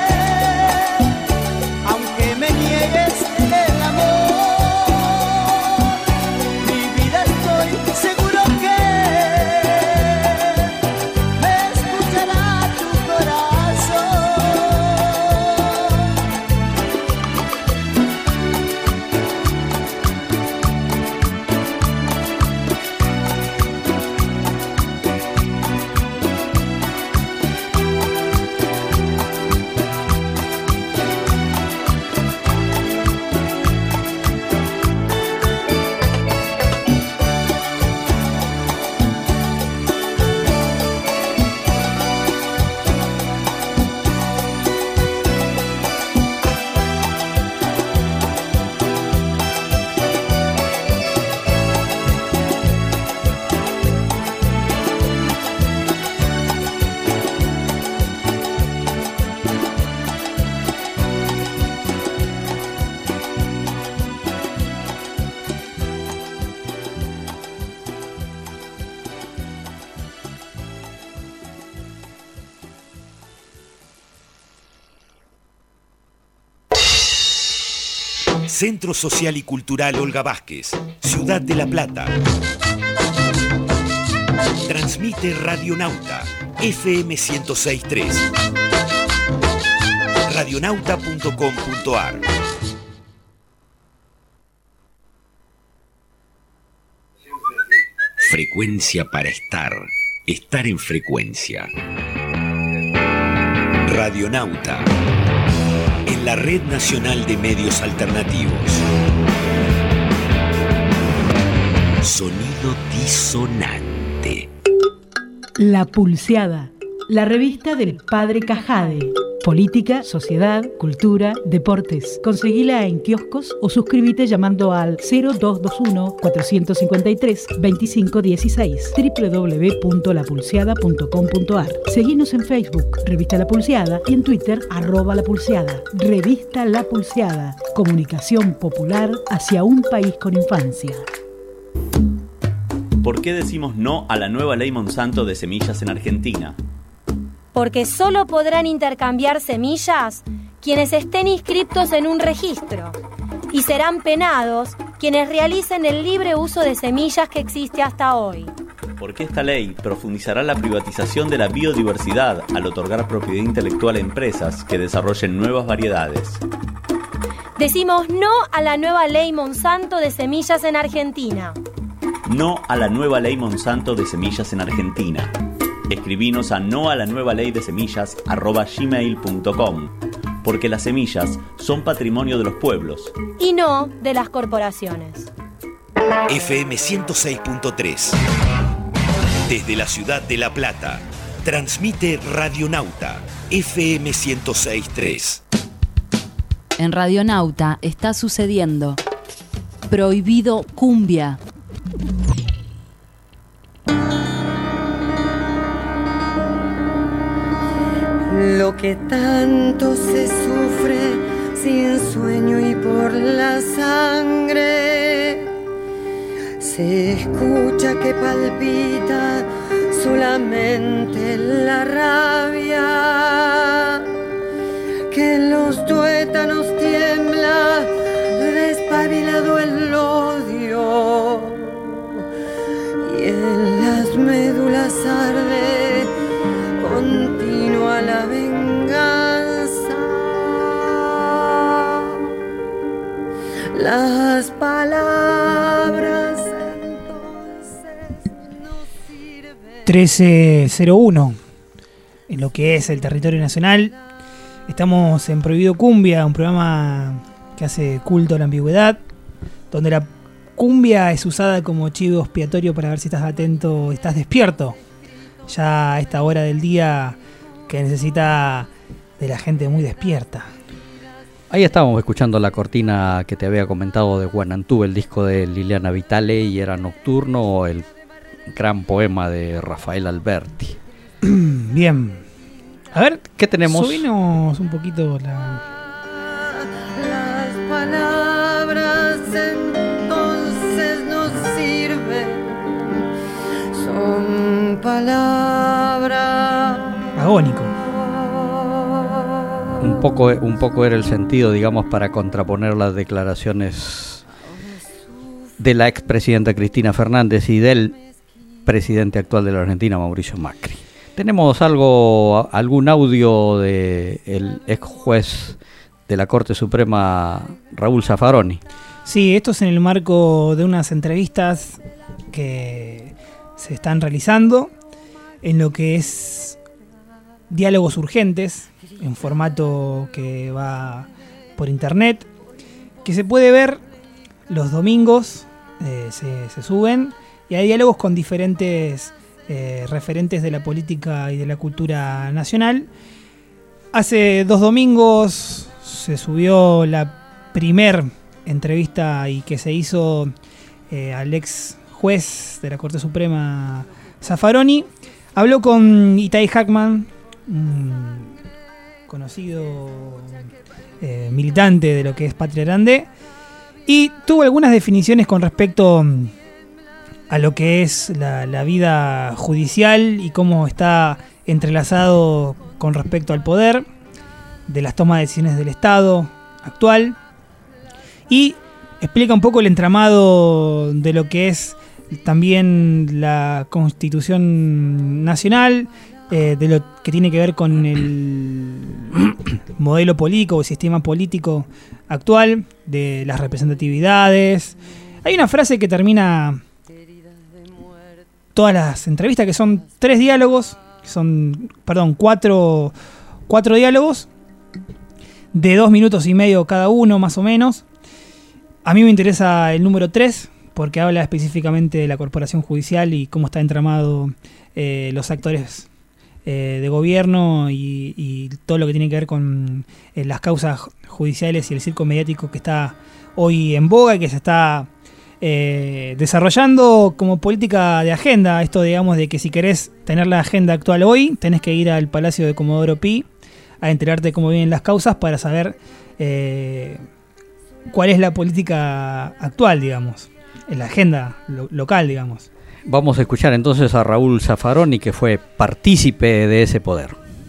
Centro Social y Cultural Olga Vázquez, Ciudad de La Plata. Transmite Radionauta, FM 106.3. Radionauta.com.ar. Frecuencia para estar. Estar en frecuencia. Radionauta. En la Red Nacional de Medios Alternativos. Sonido disonante. La Pulseada, la revista del Padre Cajade. Política, sociedad, cultura, deportes. Conseguila en kioscos o suscríbete llamando al 0221-453-2516 www.lapulseada.com.ar. Seguinos en Facebook, Revista La Pulseada, y en Twitter, @lapulseada. Revista La Pulseada. Comunicación popular hacia un país con infancia. ¿Por qué decimos no a la nueva ley Monsanto de semillas en Argentina? Porque solo podrán intercambiar semillas quienes estén inscriptos en un registro y serán penados quienes realicen el libre uso de semillas que existe hasta hoy. Porque esta ley profundizará la privatización de la biodiversidad al otorgar propiedad intelectual a empresas que desarrollen nuevas variedades. Decimos no a la nueva ley Monsanto de semillas en Argentina. No a la nueva ley Monsanto de semillas en Argentina. Escribinos a noalanuevaleydecemillas@gmail.com, porque las semillas son patrimonio de los pueblos y no de las corporaciones. FM 106.3. Desde la ciudad de La Plata, transmite Radionauta, FM 106.3. En Radionauta está sucediendo Prohibido Cumbia. Lo que tanto se sufre sin sueño y por la sangre, se escucha que palpita solamente la rabia, que en los tuétanos tiembla despabilado el odio y en las médulas arde continua la venganza. Las palabras entonces no sirven. 13:01 en lo que es el territorio nacional. Estamos en Prohibido Cumbia, un programa que hace culto a la ambigüedad, donde la cumbia es usada como chivo expiatorio para ver si estás atento, estás despierto ya a esta hora del día que necesita de la gente muy despierta. Ahí estábamos escuchando la cortina que te había comentado de Guanantú, el disco de Liliana Vitale, y era Nocturno, el gran poema de Rafael Alberti. Bien. A ver, ¿qué tenemos? Subinos un poquito la... Las palabras entonces no sirven, son palabras. Agónico. Un poco era el sentido, digamos, para contraponer las declaraciones de la expresidenta Cristina Fernández y del presidente actual de la Argentina, Mauricio Macri. Tenemos algún audio del ex juez de la Corte Suprema, Raúl Zaffaroni. Sí, esto es en el marco de unas entrevistas que se están realizando en lo que es Diálogos Urgentes, en formato que va por internet, que se puede ver los domingos, se suben, y hay diálogos con diferentes referentes de la política y de la cultura nacional. Hace 2 domingos se subió la primer entrevista y que se hizo al ex juez de la Corte Suprema, Zaffaroni. Habló con Itai Hackman, conocido militante de lo que es Patria Grande, y tuvo algunas definiciones con respecto a lo que es la vida judicial y cómo está entrelazado con respecto al poder, de las tomas de decisiones del Estado actual. y explica un poco el entramado de lo que es también la Constitución Nacional, de lo que tiene que ver con el modelo político o sistema político actual, de las representatividades. Hay una frase que termina todas las entrevistas, que son 3 diálogos, cuatro diálogos de 2 minutos y medio cada uno, más o menos. A mí me interesa el número 3, porque habla específicamente de la corporación judicial y cómo está entramado los actores de gobierno y todo lo que tiene que ver con las causas judiciales y el circo mediático que está hoy en boga y que se está desarrollando como política de agenda. Esto, digamos, de que si querés tener la agenda actual hoy, tenés que ir al Palacio de Comodoro Pi a enterarte de cómo vienen las causas para saber cuál es la política actual, digamos, en la agenda local, digamos. Vamos a escuchar entonces a Raúl Zaffaroni, que fue partícipe de ese poder.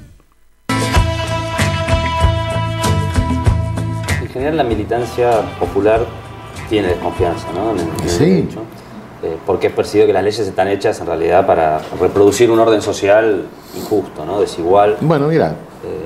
En general la militancia popular tiene desconfianza, ¿no? en el derecho, porque es percibido que las leyes están hechas en realidad para reproducir un orden social injusto, ¿no? Desigual. Bueno, mira,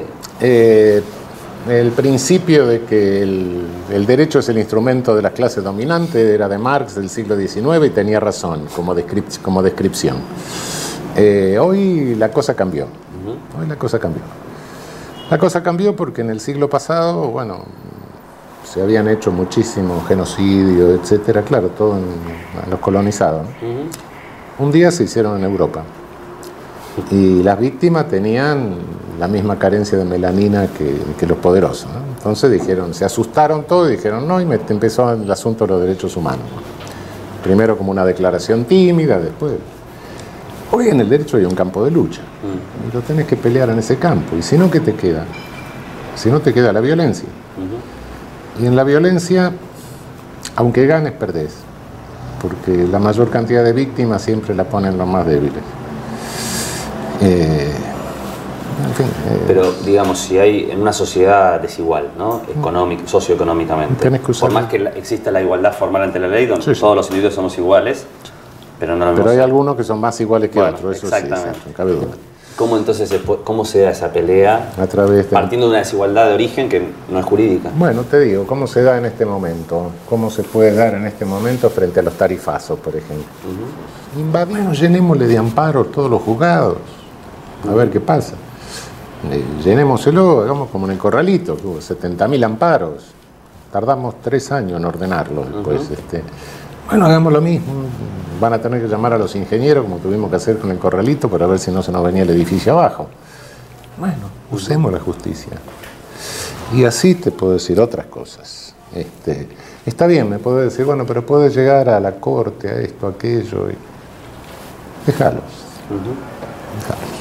el principio de que el derecho es el instrumento de las clases dominantes era de Marx del siglo XIX y tenía razón como descripción. Hoy la cosa cambió. Hoy la cosa cambió. La cosa cambió porque en el siglo pasado, bueno, se habían hecho muchísimos genocidios, etcétera, claro, todo en los colonizados, ¿no? Un día se hicieron en Europa. Y las víctimas tenían la misma carencia de melanina que los poderosos, ¿no? Entonces dijeron, se asustaron todos y dijeron no, y empezó el asunto de los derechos humanos. Primero como una declaración tímida, después. Hoy en el derecho hay un campo de lucha. Y lo tenés que pelear en ese campo. Y si no, ¿qué te queda? Si no, te queda la violencia. Y en la violencia, aunque ganes, perdés. Porque la mayor cantidad de víctimas siempre la ponen los más débiles. En fin, pero digamos, si hay en una sociedad desigual, ¿no? Socioeconómicamente, por más que exista la igualdad formal ante la ley, donde todos los individuos somos iguales, pero no pero hay algunos que son más iguales que otros, eso exactamente. Sí, no cabe duda. ¿Cómo entonces cómo se da esa pelea partiendo de una desigualdad de origen que no es jurídica? Bueno, te digo, ¿cómo se da en este momento? ¿Cómo se puede dar en este momento frente a los tarifazos, por ejemplo? Invadimos, llenémosle de amparos todos los juzgados. A ver qué pasa. Llenémoselo, hagamos como en el Corralito, que hubo 70.000 amparos. Tardamos 3 años en ordenarlo. Después, bueno, hagamos lo mismo. Van a tener que llamar a los ingenieros, como tuvimos que hacer con el Corralito, para ver si no se nos venía el edificio abajo. Bueno, usemos la justicia. Y así te puedo decir otras cosas. Está bien, me puedo decir, bueno, pero puede llegar a la corte, a esto, a aquello. Déjalos. Déjalos.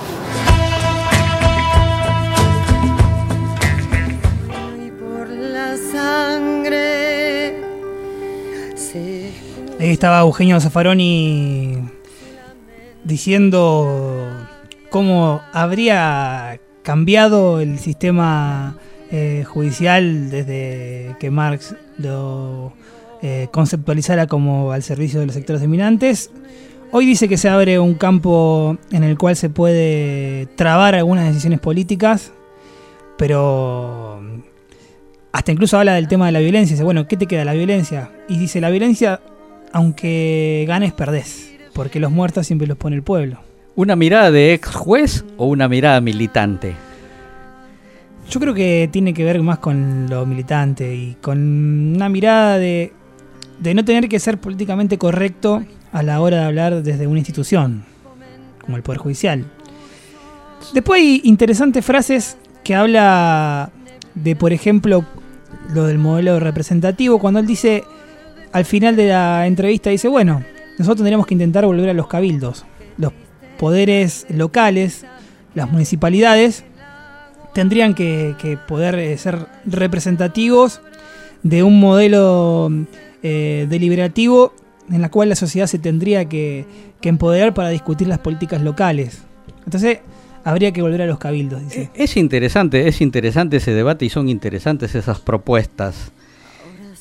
Ahí estaba Eugenio Zaffaroni diciendo cómo habría cambiado el sistema judicial desde que Marx lo conceptualizara como al servicio de los sectores dominantes. Hoy dice que se abre un campo en el cual se puede trabar algunas decisiones políticas, pero hasta incluso habla del tema de la violencia. Dice, bueno, ¿qué te queda? La violencia. Y dice, la violencia, aunque ganes, perdés, porque los muertos siempre los pone el pueblo. ¿Una mirada de ex juez o una mirada militante? Yo creo que tiene que ver más con lo militante y con una mirada de no tener que ser políticamente correcto a la hora de hablar desde una institución, como el Poder Judicial. Después hay interesantes frases que habla de, por ejemplo, lo del modelo representativo, cuando él dice, al final de la entrevista, dice, bueno, nosotros tendríamos que intentar volver a los cabildos. Los poderes locales, las municipalidades, tendrían que poder ser representativos de un modelo deliberativo en la cual la sociedad se tendría que empoderar para discutir las políticas locales. Entonces, habría que volver a los cabildos, dice. Es interesante ese debate y son interesantes esas propuestas.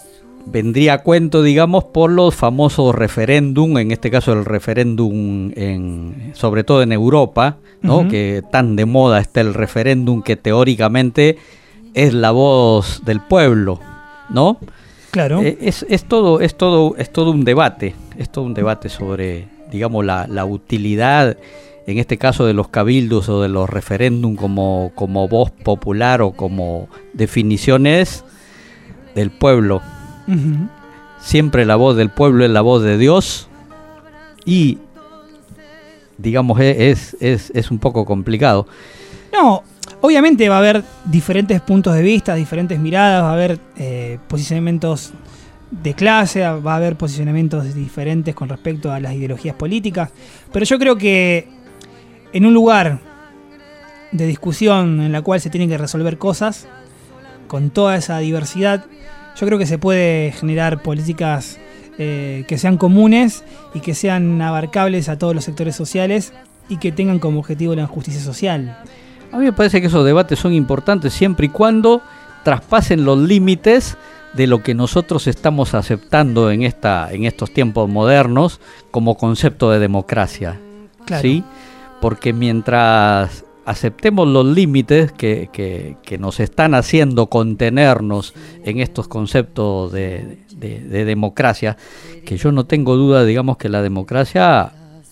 vendría a cuento, digamos, por los famosos referéndum, en este caso el referéndum sobre todo en Europa, ¿no? Que tan de moda está el referéndum, que teóricamente es la voz del pueblo, ¿no? Claro. Es todo un debate, sobre, digamos, la utilidad, en este caso de los cabildos o de los referéndum como voz popular o como definiciones del pueblo. Siempre la voz del pueblo es la voz de Dios y, digamos, es un poco complicado. No, obviamente va a haber diferentes puntos de vista, diferentes miradas, va a haber posicionamientos de clase, va a haber posicionamientos diferentes con respecto a las ideologías políticas, pero yo creo que en un lugar de discusión en la cual se tienen que resolver cosas, con toda esa diversidad, yo creo que se puede generar políticas que sean comunes y que sean abarcables a todos los sectores sociales y que tengan como objetivo la justicia social. A mí me parece que esos debates son importantes siempre y cuando traspasen los límites de lo que nosotros estamos aceptando en estos tiempos modernos como concepto de democracia. Claro. ¿Sí? Porque mientras aceptemos los límites que nos están haciendo contenernos en estos conceptos de democracia, que yo no tengo duda, digamos, que la democracia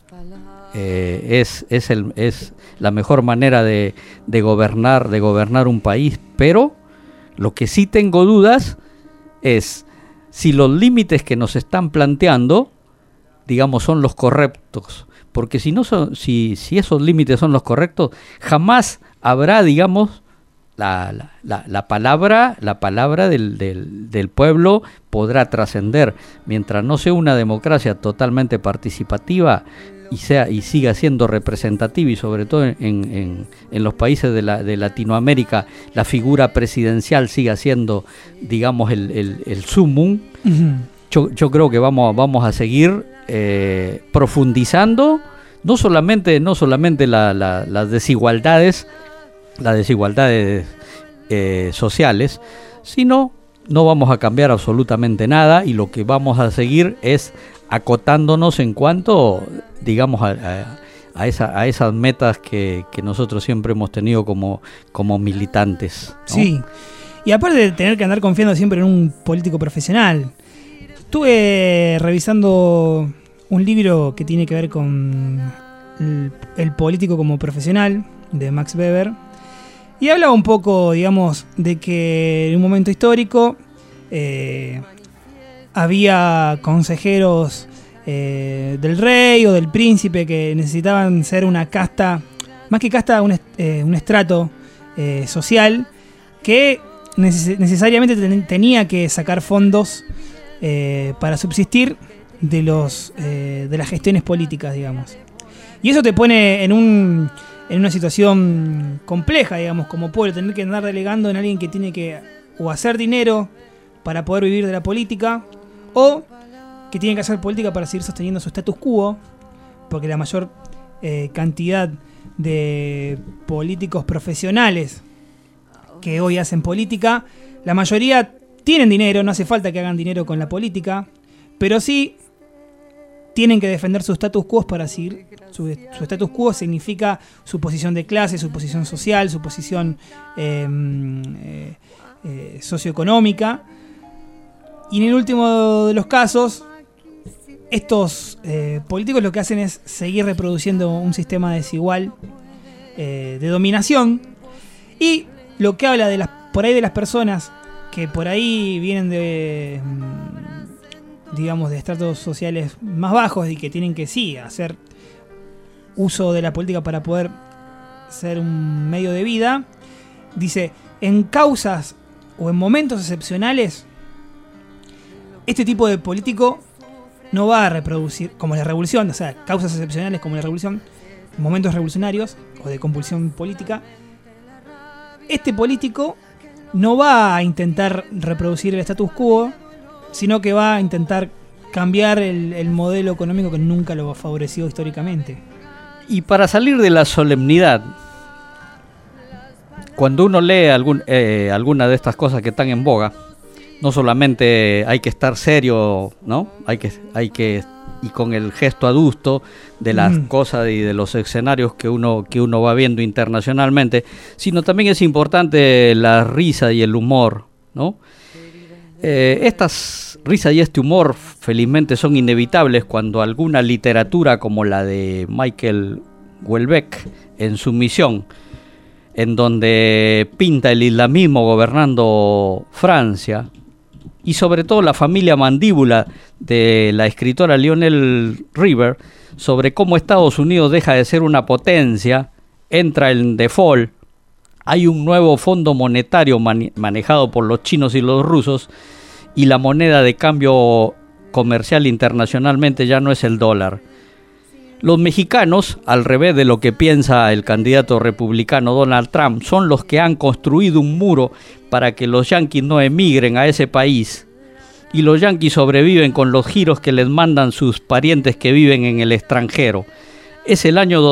es la mejor manera de gobernar un país, pero lo que sí tengo dudas es si los límites que nos están planteando, digamos, son los correctos. Porque si esos límites son los correctos, jamás habrá, digamos, la palabra del pueblo podrá trascender. Mientras no sea una democracia totalmente participativa y siga siendo representativa, y sobre todo en los países de Latinoamérica la figura presidencial siga siendo, digamos, el sumum. Yo creo que vamos a seguir profundizando no solamente las desigualdades sociales, sino no vamos a cambiar absolutamente nada, y lo que vamos a seguir es acotándonos en cuanto, digamos, a esas metas que nosotros siempre hemos tenido como militantes, ¿no? Sí, y aparte de tener que andar confiando siempre en un político profesional, estuve revisando un libro que tiene que ver con el político como profesional, de Max Weber, y hablaba un poco, digamos, de que en un momento histórico había consejeros del rey o del príncipe que necesitaban ser una casta, más que casta, un estrato social que necesariamente tenía que sacar fondos para subsistir de las gestiones políticas, digamos. Y eso te pone en una situación compleja, digamos, como pueblo, tener que andar delegando en alguien que tiene que o hacer dinero para poder vivir de la política, o que tiene que hacer política para seguir sosteniendo su status quo, porque la mayor cantidad de políticos profesionales que hoy hacen política, la mayoría tienen dinero, no hace falta que hagan dinero con la política, pero sí tienen que defender su status quo para seguir. Su status quo significa su posición de clase, su posición social, su posición socioeconómica. Y en el último de los casos, estos políticos lo que hacen es seguir reproduciendo un sistema desigual de dominación. Y lo que habla por ahí de las personas que por ahí vienen de, digamos, de estratos sociales más bajos y que tienen que hacer uso de la política para poder ser un medio de vida, dice, en causas o en momentos excepcionales, este tipo de político no va a reproducir, como la revolución, o sea, causas excepcionales como la revolución, momentos revolucionarios o de convulsión política, este político no va a intentar reproducir el status quo, sino que va a intentar cambiar el modelo económico que nunca lo ha favorecido históricamente. Y para salir de la solemnidad, cuando uno lee alguna de estas cosas que están en boga, no solamente hay que estar serio, ¿no? Hay que y con el gesto adusto de las cosas y de los escenarios que uno va viendo internacionalmente, sino también es importante la risa y el humor, ¿no? Estas risas y este humor felizmente son inevitables cuando alguna literatura como la de Michael Houellebecq en Su Misión, en donde pinta el islamismo gobernando Francia, y sobre todo la familia Mandíbula de la escritora Lionel River, sobre cómo Estados Unidos deja de ser una potencia, entra en default, hay un nuevo fondo monetario manejado por los chinos y los rusos, y la moneda de cambio comercial internacionalmente ya no es el dólar. Los mexicanos, al revés de lo que piensa el candidato republicano Donald Trump, son los que han construido un muro para que los yanquis no emigren a ese país. Y los yanquis sobreviven con los giros que les mandan sus parientes que viven en el extranjero. Es el año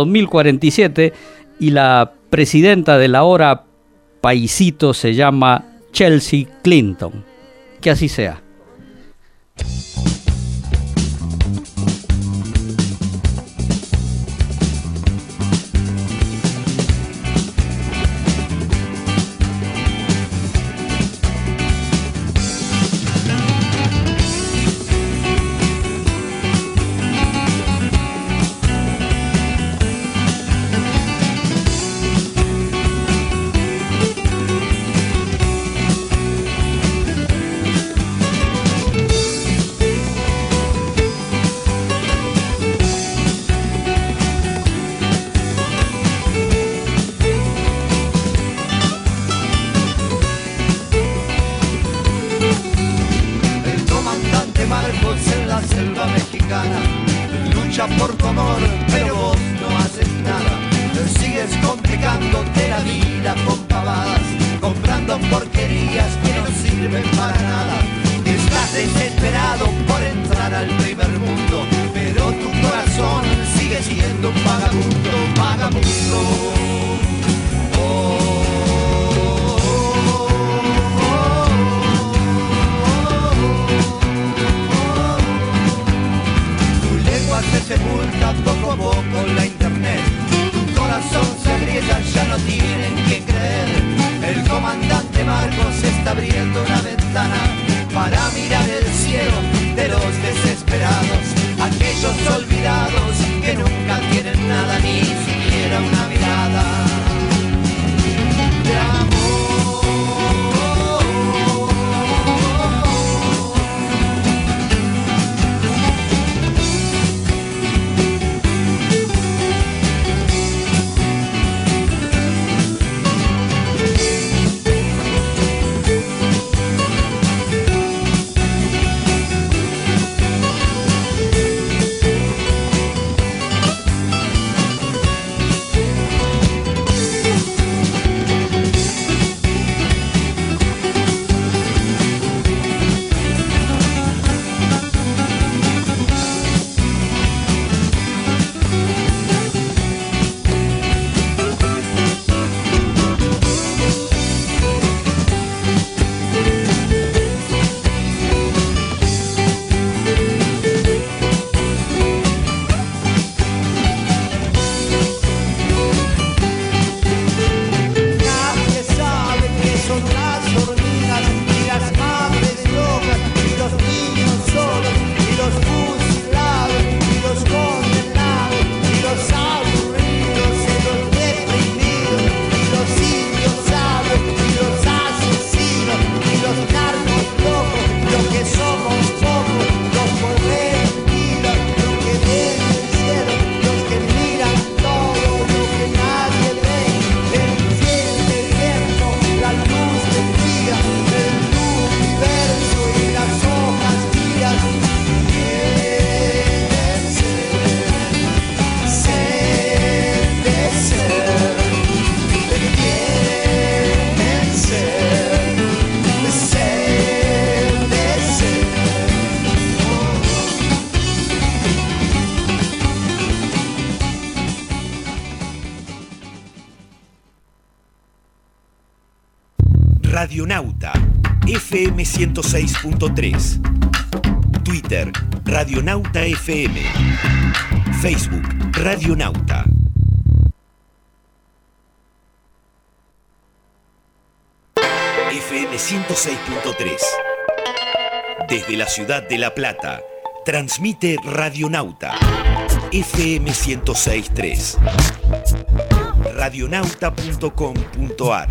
2047 y la presidenta del ahora paisito se llama Chelsea Clinton. Que así sea. Radionauta FM 106.3. Twitter, Radionauta FM. Facebook, Radionauta. FM 106.3. Desde la ciudad de La Plata, transmite Radionauta. FM 106.3. Radionauta.com.ar.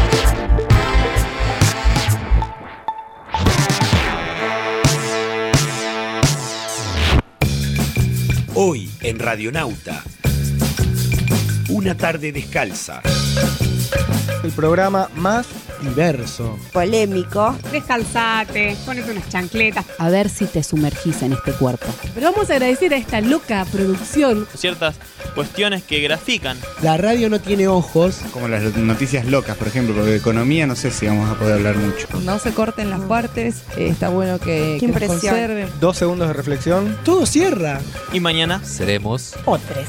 Hoy en Radionauta, una tarde descalza. El programa más diverso, polémico. Descalzate, ponete unas chancletas. A ver si te sumergís en este cuerpo. Pero vamos a agradecer a esta loca producción. Ciertas cuestiones que grafican. La radio no tiene ojos. Como las noticias locas, por ejemplo, porque de economía no sé si vamos a poder hablar mucho. No se corten las partes, está bueno que conserven. 2 segundos de reflexión. Todo cierra. Y mañana seremos otros.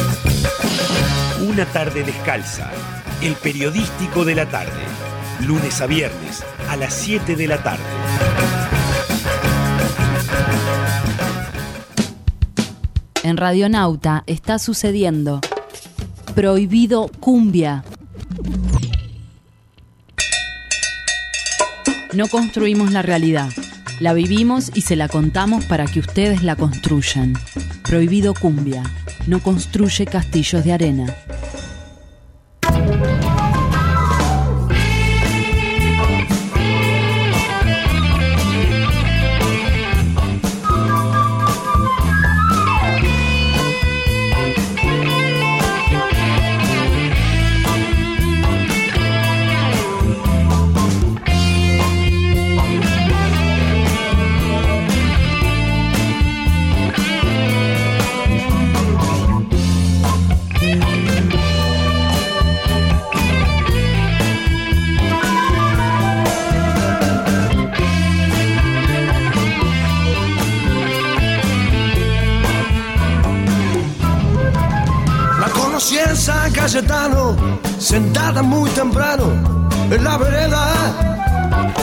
Una tarde descalza, el periodístico de la tarde. Lunes a viernes a las 7 de la tarde. En Radionauta está sucediendo Prohibido Cumbia. No construimos la realidad, la vivimos y se la contamos para que ustedes la construyan. Prohibido Cumbia, no construye castillos de arena. San Cayetano, sentada muy temprano en la vereda.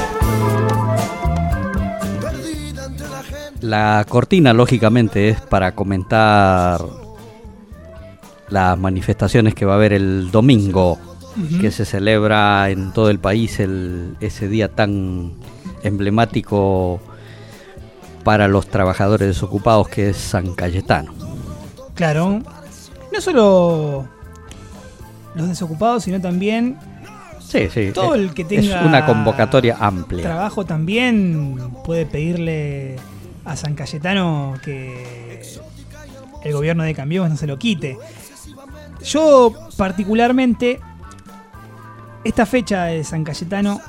La cortina, lógicamente, es para comentar las manifestaciones que va a haber el domingo, que se celebra en todo el país ese día tan emblemático para los trabajadores desocupados, que es San Cayetano. Claro, no solo los desocupados, sino también todo el que tenga es una convocatoria amplia. Trabajo también puede pedirle a San Cayetano que el gobierno de Cambiemos no se lo quite. Yo particularmente esta fecha de San Cayetano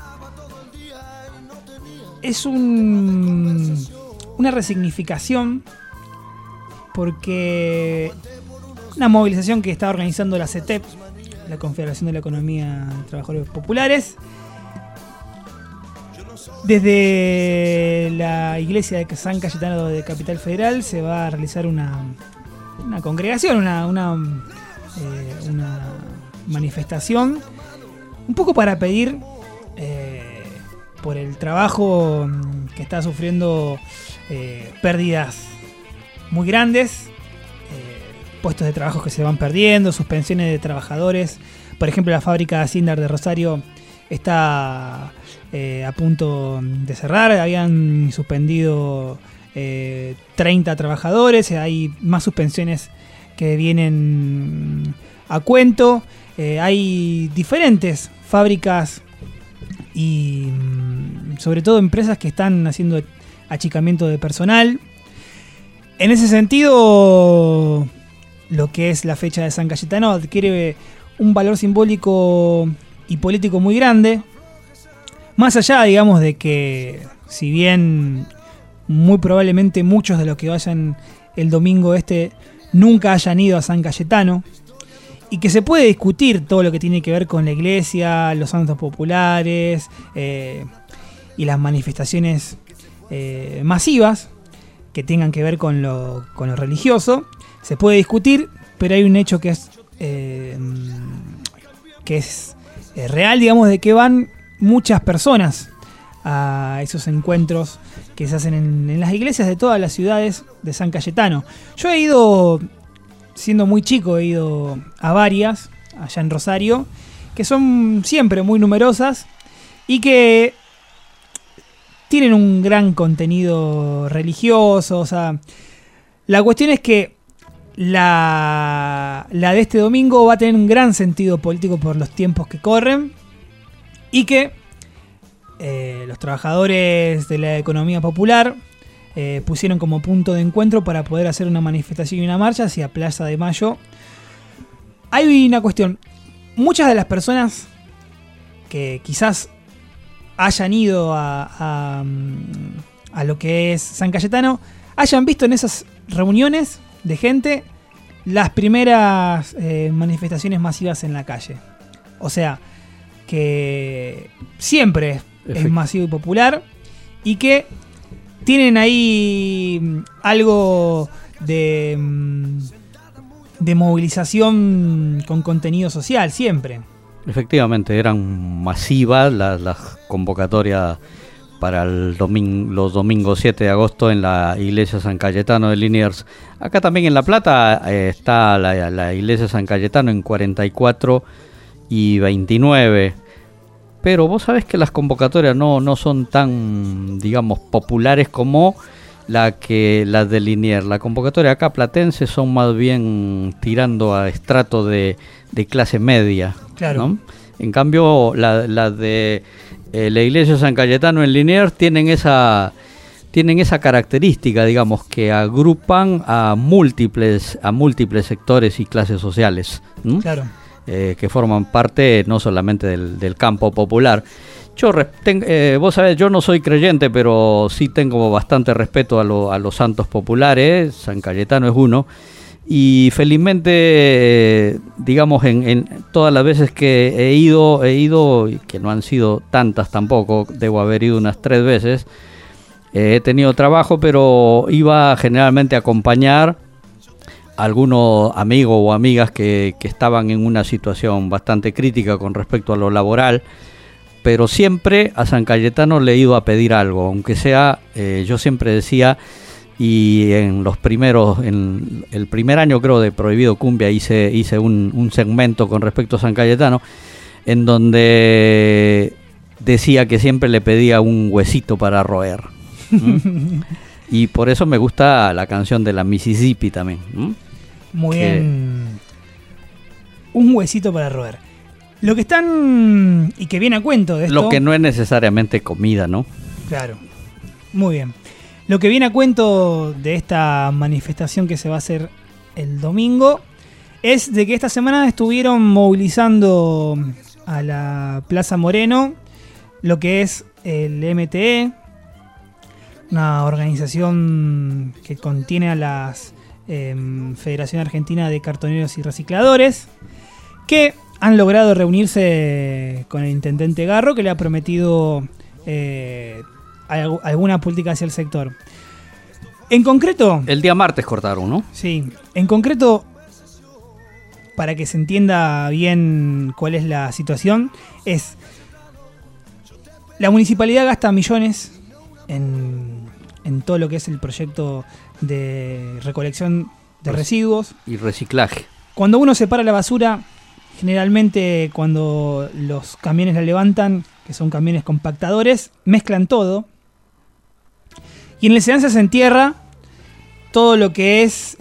es una resignificación, porque una movilización que está organizando la CETEP, la Confederación de la Economía de Trabajadores Populares, desde la iglesia de San Cayetano de Capital Federal se va a realizar una congregación, una manifestación, un poco para pedir por el trabajo que está sufriendo pérdidas muy grandes, puestos de trabajo que se van perdiendo, suspensiones de trabajadores. Por ejemplo, la fábrica de Asindar de Rosario está a punto de cerrar. Habían suspendido 30 trabajadores. Hay más suspensiones que vienen a cuento. Hay diferentes fábricas y sobre todo empresas que están haciendo achicamiento de personal. En ese sentido, lo que es la fecha de San Cayetano adquiere un valor simbólico y político muy grande. Más allá, digamos, de que si bien muy probablemente muchos de los que vayan el domingo nunca hayan ido a San Cayetano, y que se puede discutir todo lo que tiene que ver con la iglesia, los santos populares y las manifestaciones masivas que tengan que ver con lo religioso, se puede discutir, pero hay un hecho que es real, digamos, de que van muchas personas a esos encuentros que se hacen en las iglesias de todas las ciudades de San Cayetano. Yo he ido, siendo muy chico, he ido a varias allá en Rosario, que son siempre muy numerosas y que tienen un gran contenido religioso. O sea, la cuestión es que la de este domingo va a tener un gran sentido político por los tiempos que corren y que los trabajadores de la economía popular pusieron como punto de encuentro para poder hacer una manifestación y una marcha hacia Plaza de Mayo. Hay una cuestión. Muchas de las personas que quizás hayan ido a lo que es San Cayetano hayan visto en esas reuniones de gente las primeras manifestaciones masivas en la calle. O sea, que siempre es masivo y popular y que tienen ahí algo de movilización con contenido social, siempre. Efectivamente, eran masivas las convocatorias para los domingos 7 de agosto en la iglesia San Cayetano de Liniers. Acá también en La Plata está la iglesia San Cayetano en 44 y 29. Pero vos sabés que las convocatorias no son tan, digamos, populares como las de Liniers. La convocatoria acá platense son más bien tirando a estrato de clase media. Claro. ¿No? En cambio, las de la iglesia San Cayetano en Liniers tienen esa característica, digamos, que agrupan a múltiples sectores y clases sociales. ¿No? Claro. Que forman parte no solamente del campo popular. Vos sabés, yo no soy creyente, pero sí tengo bastante respeto a los santos populares. San Cayetano es uno. Y felizmente, digamos, en todas las veces que he ido, que no han sido tantas tampoco, debo haber ido unas 3 veces, he tenido trabajo, pero iba generalmente a acompañar algunos amigos o amigas que estaban en una situación bastante crítica con respecto a lo laboral, pero siempre a San Cayetano le he ido a pedir algo, aunque sea, yo siempre decía, y en el primer año creo de Prohibido Cumbia hice un segmento con respecto a San Cayetano, en donde decía que siempre le pedía un huesito para roer. Y por eso me gusta la canción de la Mississippi también. Muy bien. Un huesito para roer. Lo que están, y que viene a cuento de esto... Lo que no es necesariamente comida, ¿no? Claro. Muy bien. Lo que viene a cuento de esta manifestación que se va a hacer el domingo es de que esta semana estuvieron movilizando a la Plaza Moreno lo que es el MTE, una organización que contiene a las Federación Argentina de Cartoneros y Recicladores, que han logrado reunirse con el intendente Garro, que le ha prometido alguna política hacia el sector. En concreto... El día martes cortaron, ¿no? Sí. En concreto, para que se entienda bien cuál es la situación, es... La municipalidad gasta millones en todo lo que es el proyecto de recolección de residuos. Y reciclaje. Cuando uno separa la basura, generalmente cuando los camiones la levantan, que son camiones compactadores, mezclan todo. Y en el Sedanza se entierra todo lo que es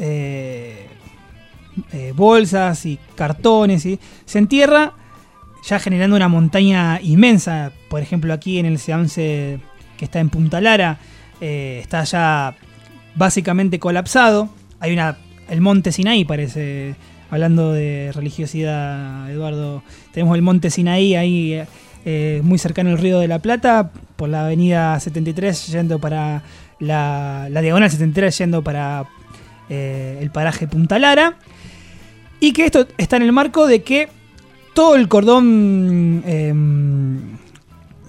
bolsas y cartones. ¿sí? Se entierra ya generando una montaña inmensa. Por ejemplo, aquí en el Seance que está en Punta Lara, está ya básicamente colapsado. Hay el monte Sinaí, parece, hablando de religiosidad, Eduardo. Tenemos el monte Sinaí ahí muy cercano al Río de la Plata, por la avenida 73 yendo para la diagonal 73 yendo para el paraje Punta Lara. Y que esto está en el marco de que todo el cordón,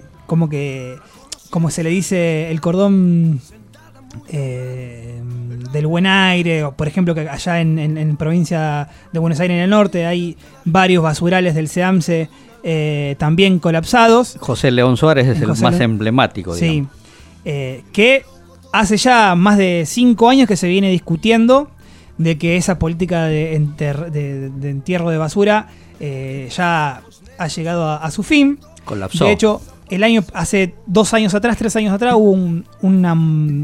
como se le dice, el cordón del Buen Aire, o por ejemplo que allá en provincia de Buenos Aires en el norte hay varios basurales del SEAMSE también colapsados. José León Suárez es el más emblemático, digamos. Sí, que hace ya más de 5 años que se viene discutiendo de que esa política de entierro de basura ya ha llegado a su fin. Colapsó. De hecho, hace 2 años atrás, 3 años atrás, hubo una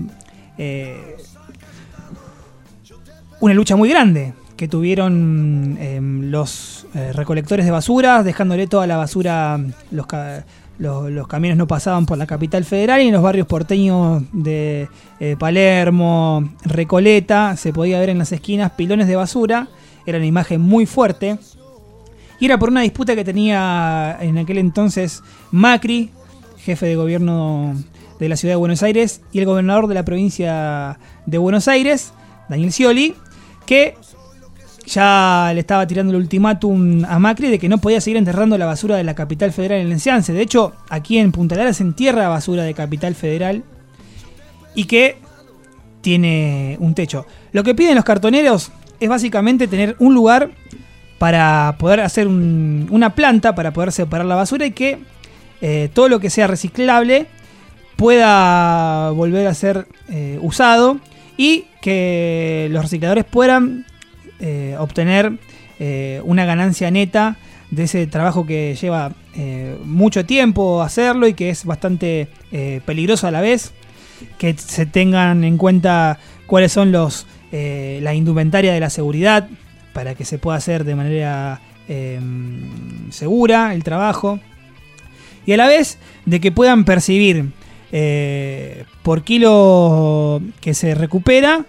lucha muy grande que tuvieron los recolectores de basura, dejándole toda la basura, los camiones no pasaban por la capital federal, y en los barrios porteños de Palermo, Recoleta, se podía ver en las esquinas pilones de basura. Era una imagen muy fuerte. Y era por una disputa que tenía en aquel entonces Macri, jefe de gobierno de la ciudad de Buenos Aires, y el gobernador de la provincia de Buenos Aires, Daniel Scioli, que ya le estaba tirando el ultimátum a Macri de que no podía seguir enterrando la basura de la capital federal en el SEAMSE. De hecho, aquí en Punta Lara se entierra basura de capital federal y que tiene un techo. Lo que piden los cartoneros es básicamente tener un lugar para poder hacer una planta para poder separar la basura, y que todo lo que sea reciclable pueda volver a ser usado, y que los recicladores puedan obtener una ganancia neta de ese trabajo que lleva mucho tiempo hacerlo y que es bastante peligroso a la vez, que se tengan en cuenta cuáles son la indumentaria de la seguridad para que se pueda hacer de manera segura el trabajo, y a la vez de que puedan percibir por kilo que se recupera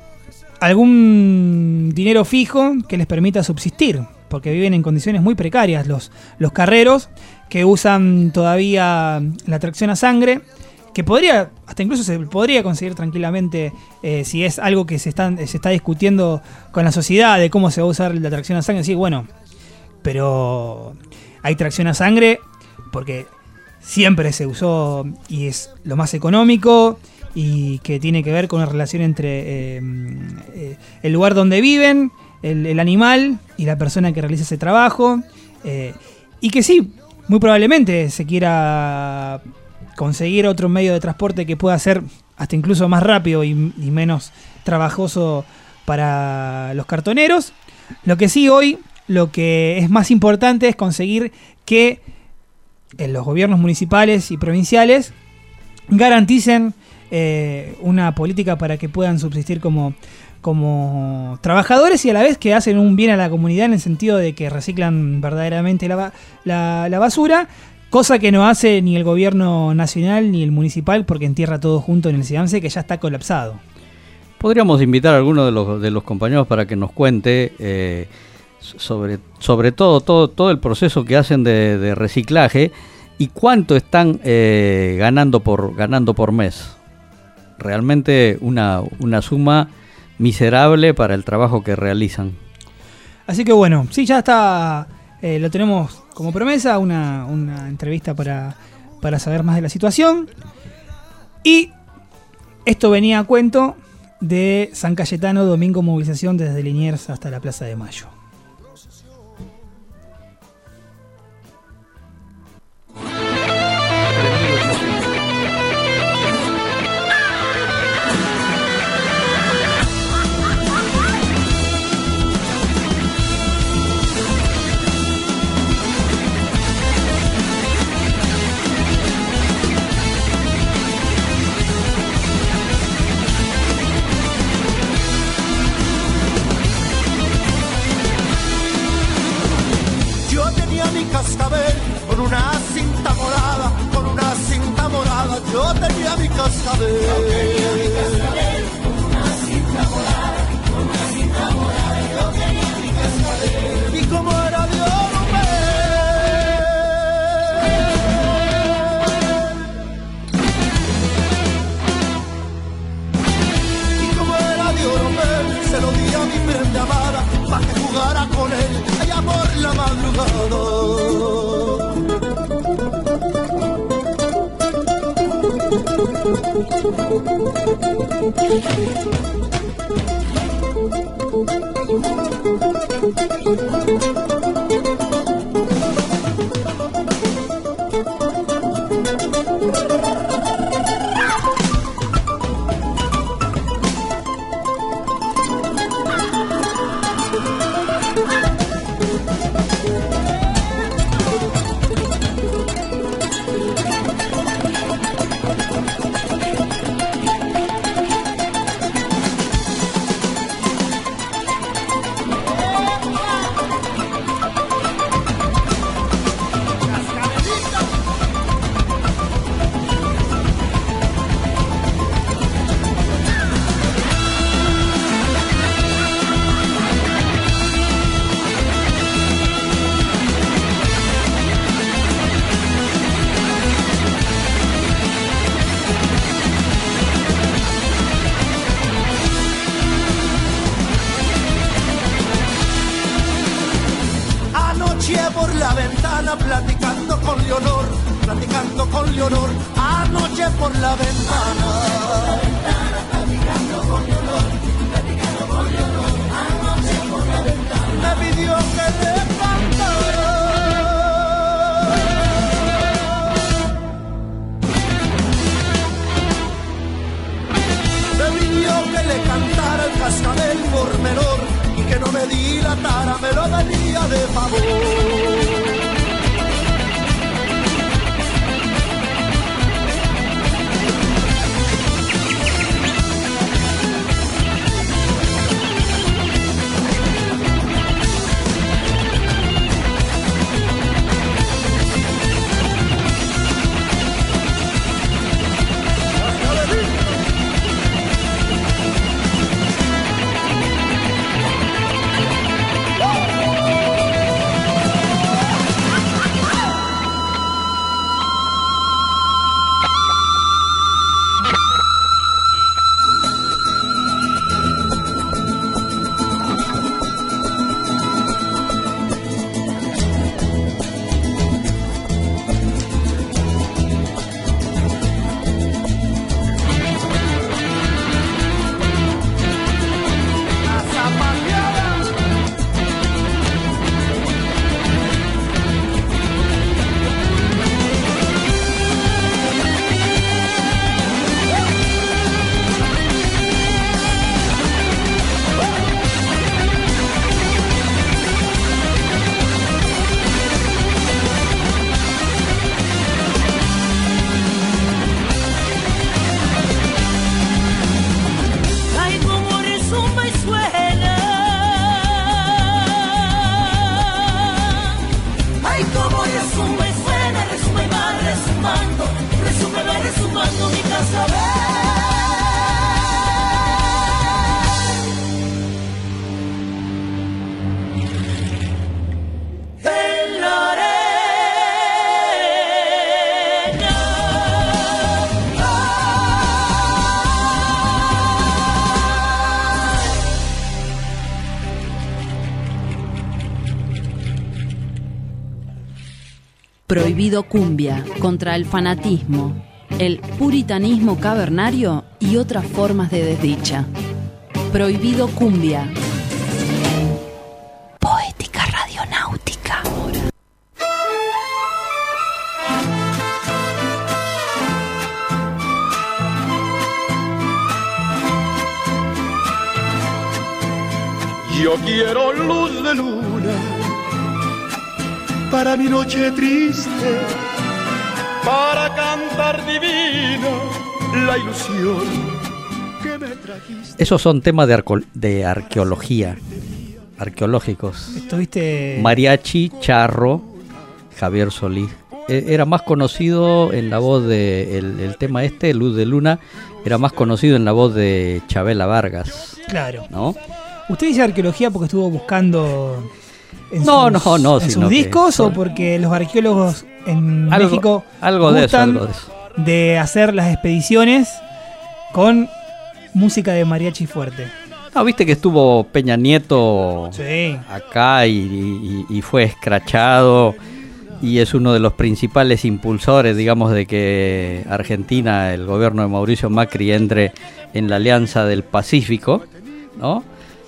algún dinero fijo que les permita subsistir, porque viven en condiciones muy precarias los carreros, que usan todavía la tracción a sangre, que hasta incluso se podría conseguir tranquilamente si es algo que se está discutiendo con la sociedad de cómo se va a usar la tracción a sangre. Sí, bueno, pero hay tracción a sangre porque siempre se usó y es lo más económico, y que tiene que ver con la relación entre el lugar donde viven, el animal y la persona que realiza ese trabajo, y que sí, muy probablemente se quiera conseguir otro medio de transporte que pueda ser hasta incluso más rápido y menos trabajoso para los cartoneros. Lo que sí hoy, lo que es más importante es conseguir que los gobiernos municipales y provinciales garanticen una política para que puedan subsistir como trabajadores, y a la vez que hacen un bien a la comunidad en el sentido de que reciclan verdaderamente la basura, cosa que no hace ni el gobierno nacional ni el municipal, porque entierra todo junto en el SEAMSE, que ya está colapsado. Podríamos invitar a alguno de los compañeros para que nos cuente sobre todo el proceso que hacen de reciclaje y cuánto están ganando por mes. Realmente una suma miserable para el trabajo que realizan. Así que bueno, sí, ya está, lo tenemos como promesa, una entrevista para saber más de la situación. Y esto venía a cuento de San Cayetano, domingo movilización desde Liniers hasta la Plaza de Mayo. Cascabel con una cinta morada, yo tenía mi cascabel. Con una cinta morada, yo tenía mi cascabel. Y como era de oro, se lo di a mi prenda amada para que jugara con él allá por la madrugada. Por la ventana platicando con Leonor, anoche por la ventana, platicando con Leonor, anoche por la ventana, me pidió que le cantara. Me pidió que le cantara el cascabel por menor y que no me dilatara, me lo daría de favor. Prohibido cumbia, contra el fanatismo, el puritanismo cavernario y otras formas de desdicha. Prohibido cumbia. Poética radionáutica. Yo quiero luz de luna para mi noche triste, para cantar divina la ilusión que me trajiste. Esos son temas de arqueología, arqueológicos. Estuviste... Mariachi, Charro, Javier Solís. Era más conocido en la voz de... El tema Luz de Luna, era más conocido en la voz de Chabela Vargas. Claro. ¿No? ¿Usted dice arqueología porque estuvo buscando en sus discos o porque los arqueólogos en México gustan de hacer las expediciones con música de mariachi fuerte? No, viste que estuvo Peña Nieto sí. acá y fue escrachado y es uno de los principales impulsores, digamos, de que Argentina, el gobierno de Mauricio Macri, entre en la Alianza del Pacífico, ¿no?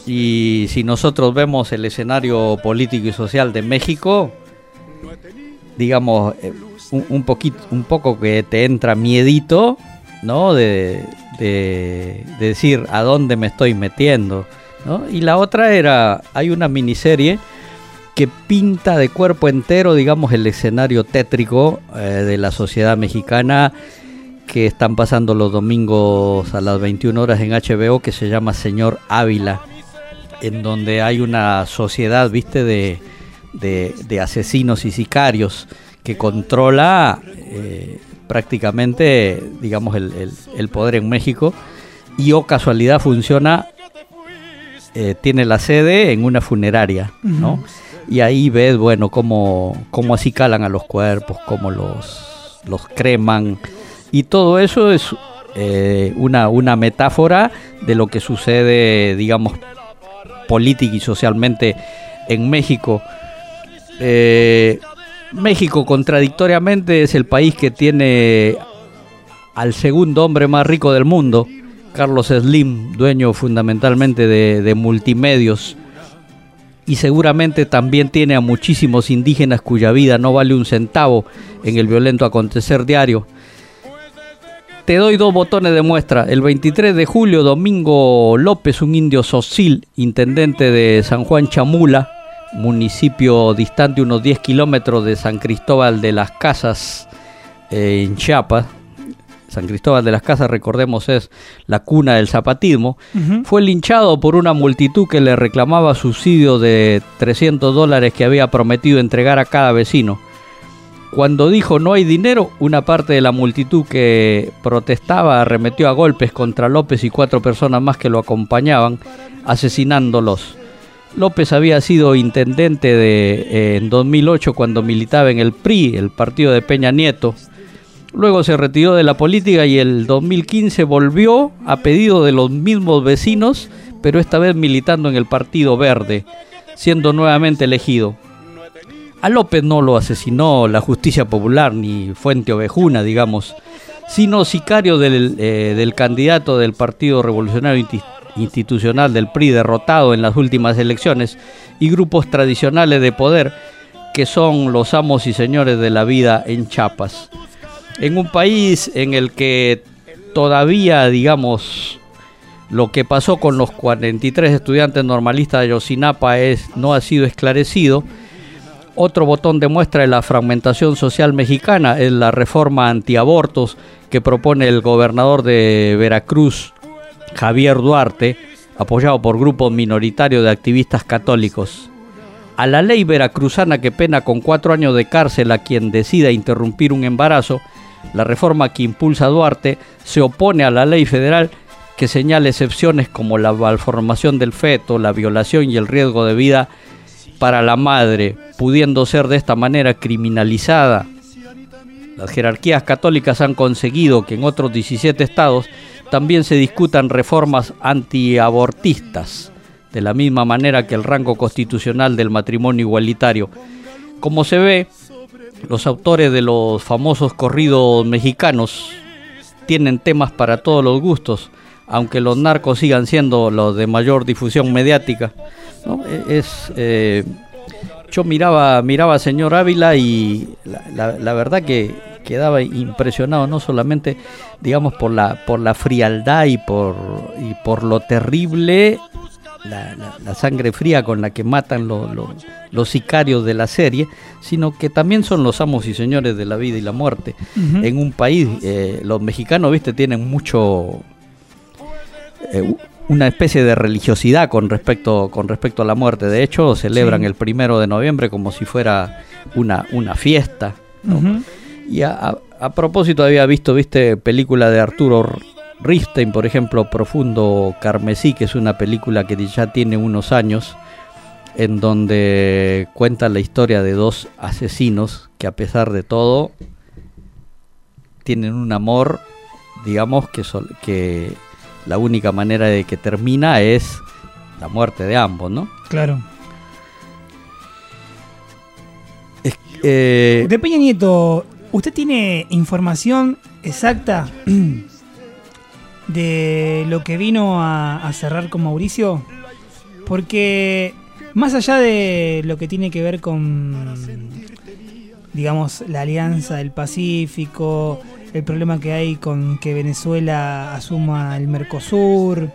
Y si nosotros vemos el escenario político y social de México, digamos, un poco que te entra miedito, ¿no? De decir a dónde me estoy metiendo, ¿no? Y la otra hay una miniserie que pinta de cuerpo entero, digamos, el escenario tétrico de la sociedad mexicana, que están pasando los domingos a las 21 horas en HBO, que se llama Señor Ávila, en donde hay una sociedad, viste, de asesinos y sicarios que controla prácticamente, digamos, el poder en México, y casualidad funciona, tiene la sede en una funeraria, ¿no? Y ahí ves, bueno, cómo así calan a los cuerpos, cómo los creman, y todo eso es una metáfora de lo que sucede, digamos, política y socialmente en México. México, contradictoriamente, es el país que tiene al segundo hombre más rico del mundo, Carlos Slim, dueño fundamentalmente de multimedios, y seguramente también tiene a muchísimos indígenas cuya vida no vale un centavo en el violento acontecer diario. Te doy 2 botones de muestra. El 23 de julio, Domingo López, un indio Sosil, intendente de San Juan Chamula, municipio distante unos 10 kilómetros de San Cristóbal de las Casas, en Chiapas. San Cristóbal de las Casas, recordemos, es la cuna del zapatismo. Fue linchado por una multitud que le reclamaba subsidio de $300 que había prometido entregar a cada vecino. Cuando dijo no hay dinero, una parte de la multitud que protestaba arremetió a golpes contra López y 4 personas más que lo acompañaban, asesinándolos. López había sido intendente en 2008 cuando militaba en el PRI, el partido de Peña Nieto. Luego se retiró de la política y el 2015 volvió a pedido de los mismos vecinos, pero esta vez militando en el Partido Verde, siendo nuevamente elegido. A López no lo asesinó la justicia popular ni Fuente Ovejuna, digamos, sino sicario del candidato del Partido Revolucionario Institucional del PRI derrotado en las últimas elecciones, y grupos tradicionales de poder que son los amos y señores de la vida en Chiapas. En un país en el que todavía, digamos, lo que pasó con los 43 estudiantes normalistas de Ayotzinapa no ha sido esclarecido. Otro botón de muestra de la fragmentación social mexicana es la reforma antiabortos que propone el gobernador de Veracruz, Javier Duarte, apoyado por grupos minoritarios de activistas católicos. A la ley veracruzana que pena con 4 años de cárcel a quien decida interrumpir un embarazo, la reforma que impulsa Duarte se opone a la ley federal que señala excepciones como la malformación del feto, la violación y el riesgo de vida para la madre, pudiendo ser de esta manera criminalizada. Las jerarquías católicas han conseguido que en otros 17 estados también se discutan reformas antiabortistas, de la misma manera que el rango constitucional del matrimonio igualitario. Como se ve, los autores de los famosos corridos mexicanos tienen temas para todos los gustos, aunque los narcos sigan siendo los de mayor difusión mediática, ¿no? Yo miraba a Señor Ávila y la verdad que quedaba impresionado, no solamente, digamos, por la frialdad y por lo terrible, la sangre fría con la que matan los sicarios de la serie, sino que también son los amos y señores de la vida y la muerte. En un país, los mexicanos, viste, tienen mucho una especie de religiosidad con respecto a la muerte. De hecho, celebran el 1 de noviembre como si fuera una fiesta, ¿no? Y a propósito, había visto, película de Arturo Ripstein, por ejemplo, Profundo Carmesí, que es una película que ya tiene unos años, en donde cuenta la historia de 2 asesinos que, a pesar de todo, tienen un amor, digamos, que la única manera de que termina es la muerte de ambos, ¿no? Claro. De Peña Nieto, ¿usted tiene información exacta de lo que vino a cerrar con Mauricio? porque más allá de lo que tiene que ver con, digamos, la Alianza del Pacífico, el problema que hay con que Venezuela asuma el Mercosur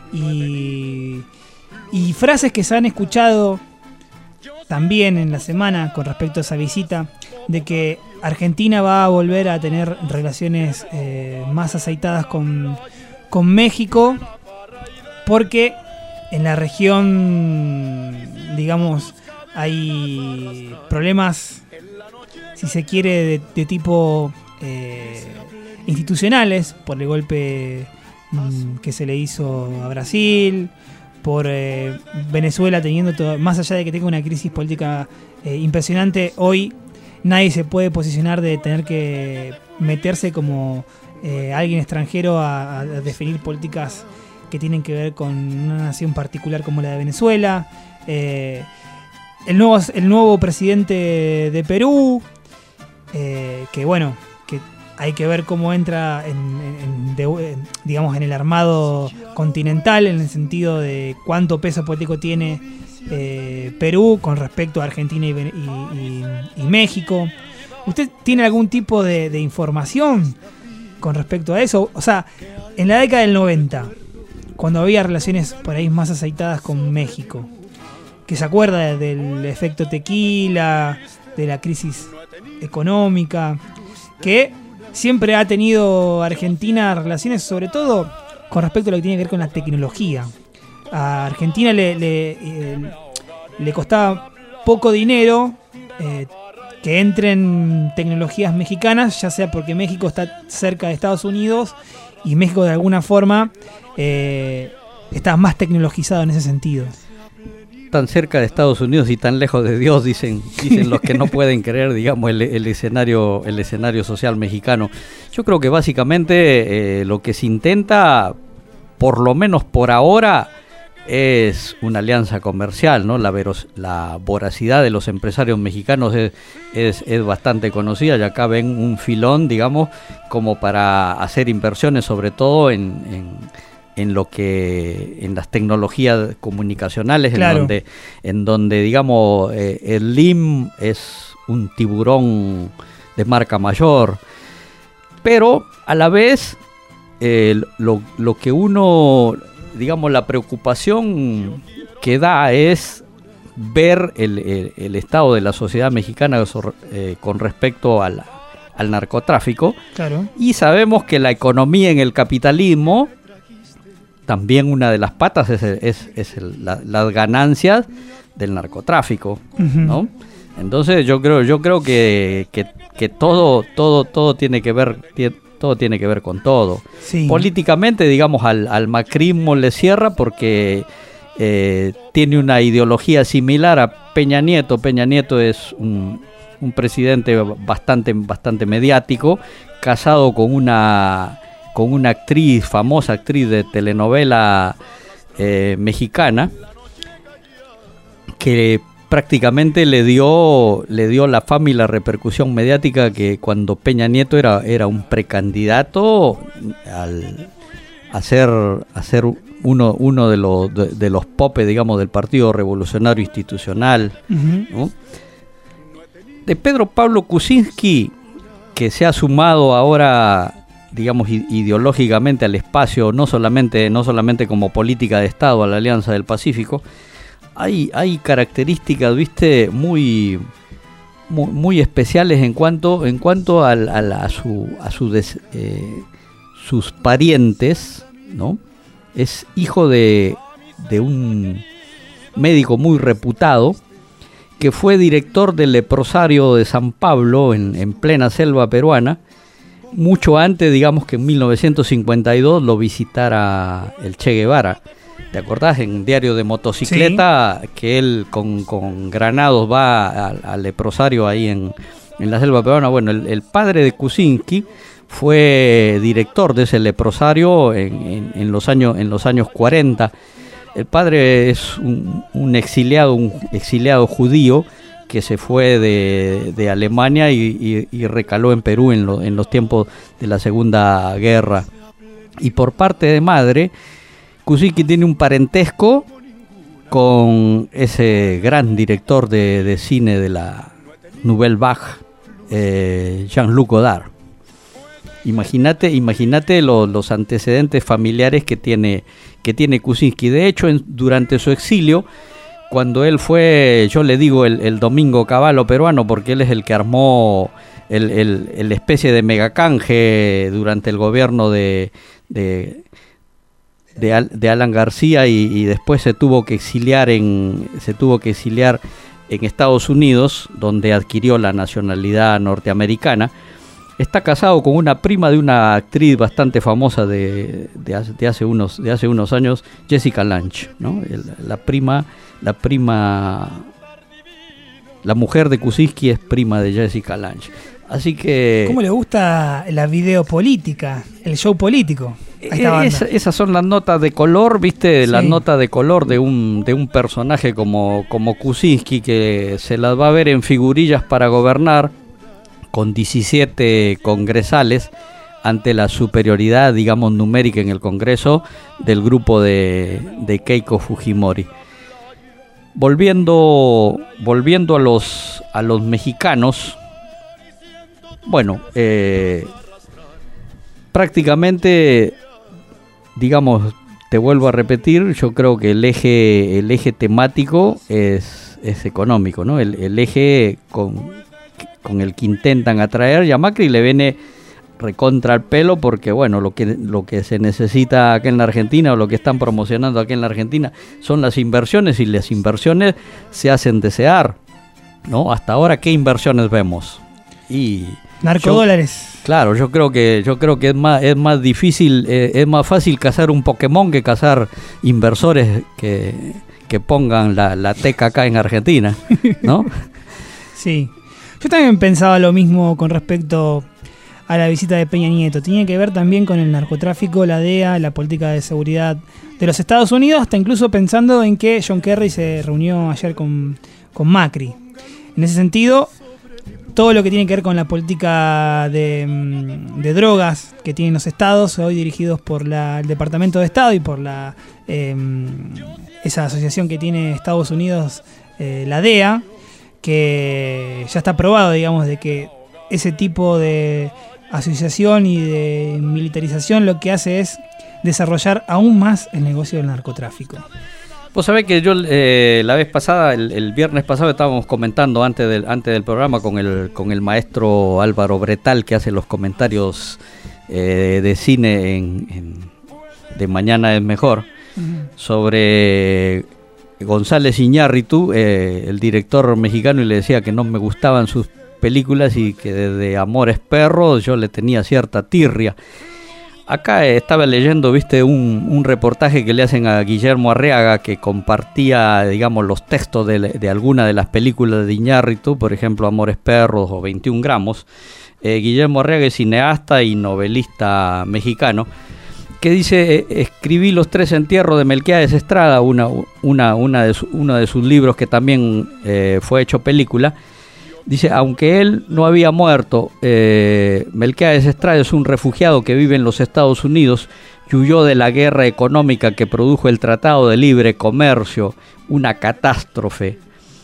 y frases que se han escuchado también en la semana con respecto a esa visita, de que Argentina va a volver a tener relaciones más aceitadas con México, porque en la región, digamos, hay problemas, si se quiere, de tipo institucionales, por el golpe que se le hizo a Brasil, por Venezuela teniendo más allá de que tenga una crisis política impresionante, hoy nadie se puede posicionar de tener que meterse como alguien extranjero a definir políticas que tienen que ver con una nación particular como la de Venezuela. El nuevo presidente de Perú, que bueno, que hay que ver cómo entra digamos, en el armado continental, en el sentido de cuánto peso político tiene Perú con respecto a Argentina y México. ¿Usted tiene algún tipo de información con respecto a eso? O sea, en la década del 90, cuando había relaciones por ahí más aceitadas con México, que se acuerda del efecto tequila, de la crisis económica, que siempre ha tenido Argentina relaciones sobre todo con respecto a lo que tiene que ver con la tecnología. A Argentina le costaba poco dinero que entren tecnologías mexicanas, ya sea porque México está cerca de Estados Unidos y México de alguna forma está más tecnologizado en ese sentido. Tan cerca de Estados Unidos y tan lejos de Dios, dicen los que no pueden creer, digamos, el escenario social mexicano. Yo creo que básicamente lo que se intenta, por lo menos por ahora, es una alianza comercial, ¿no? La voracidad de los empresarios mexicanos es bastante conocida, y acá ven un filón, digamos, como para hacer inversiones, sobre todo en las tecnologías comunicacionales, claro, en donde digamos el LIM es un tiburón de marca mayor, pero a la vez lo que uno, digamos, la preocupación que da es ver el estado de la sociedad mexicana con respecto al narcotráfico. Claro. Y sabemos que la economía en el capitalismo, también una de las patas es las ganancias del narcotráfico, ¿no? Entonces yo creo que todo tiene que ver con todo. Sí. Políticamente, digamos, al macrismo le cierra porque tiene una ideología similar a Peña Nieto. Peña Nieto es un presidente bastante mediático, casado con una actriz, famosa actriz de telenovela mexicana, que prácticamente le dio la fama y la repercusión mediática que cuando Peña Nieto era un precandidato a ser uno de los popes, digamos, del Partido Revolucionario Institucional, ¿no? De Pedro Pablo Kuczynski, que se ha sumado ahora, digamos, ideológicamente al espacio, no solamente como política de Estado a la Alianza del Pacífico, hay características, viste, muy especiales en cuanto a sus parientes, ¿no? Es hijo de un médico muy reputado, que fue director del leprosario de San Pablo en plena selva peruana, mucho antes, digamos, que en 1952 lo visitara el Che Guevara. ¿Te acordás? En Diario de Motocicleta, sí, que él con Granados va al leprosario ahí en la selva peruana. Bueno, el padre de Kuczynski fue director de ese leprosario en los años 40. El padre es un exiliado judío que se fue de Alemania y recaló en Perú en los tiempos de la Segunda Guerra. Y por parte de madre, Kuczynski tiene un parentesco con ese gran director de cine de la Nouvelle Vague, Jean-Luc Godard. Imagínate los antecedentes familiares que tiene Kuczynski. De hecho, durante su exilio, cuando él fue, yo le digo el Domingo Cavallo peruano, porque él es el que armó el especie de megacanje durante el gobierno de Alan García, y después se tuvo que exiliar en Estados Unidos, donde adquirió la nacionalidad norteamericana. Está casado con una prima de una actriz bastante famosa de hace unos años, Jessica Lange, ¿no? La mujer de Kuczynski es prima de Jessica Lange. Así que... ¿Cómo le gusta la videopolítica, el show político? Esas son las notas de color, ¿viste? Sí. Las notas de color de un personaje como Kuczynski, que se las va a ver en figurillas para gobernar, con 17 congresales, ante la superioridad, digamos, numérica en el Congreso del grupo de Keiko Fujimori. Volviendo a los mexicanos, bueno, prácticamente, digamos, te vuelvo a repetir, yo creo que el eje temático es económico, ¿no? El eje con el que intentan atraer, y a Macri le viene recontra el pelo, porque bueno, lo que se necesita acá en la Argentina, o lo que están promocionando acá en la Argentina, son las inversiones, y las inversiones se hacen desear, ¿no? Hasta ahora, ¿qué inversiones vemos? Y narcodólares. Claro, yo creo que es más difícil, es más fácil cazar un Pokémon que cazar inversores que pongan la teca acá en Argentina, ¿no? Sí. Yo también pensaba lo mismo con respecto a la visita de Peña Nieto. Tenía que ver también con el narcotráfico, la DEA, la política de seguridad de los Estados Unidos, hasta incluso pensando en que John Kerry se reunió ayer con Macri. En ese sentido, todo lo que tiene que ver con la política de drogas que tienen los estados, hoy dirigidos por el Departamento de Estado y por esa asociación que tiene Estados Unidos, la DEA, que ya está probado, digamos, de que ese tipo de asociación y de militarización lo que hace es desarrollar aún más el negocio del narcotráfico. Vos sabés que yo la vez pasada, el viernes pasado, estábamos comentando antes del programa con el maestro Álvaro Bretal, que hace los comentarios de cine de Mañana es Mejor, sobre González Iñárritu, el director mexicano, y le decía que no me gustaban sus películas y que desde Amores Perros yo le tenía cierta tirria. Acá estaba leyendo, viste, un reportaje que le hacen a Guillermo Arriaga, que compartía, digamos, los textos de alguna de las películas de Iñárritu, por ejemplo, Amores Perros o 21 gramos. Guillermo Arriaga es cineasta y novelista mexicano, que dice: escribí Los tres entierros de Melquiades Estrada, uno de sus libros que también fue hecho película. Dice, aunque él no había muerto, Melquiades Estrada es un refugiado que vive en los Estados Unidos y huyó de la guerra económica que produjo el Tratado de Libre Comercio, una catástrofe.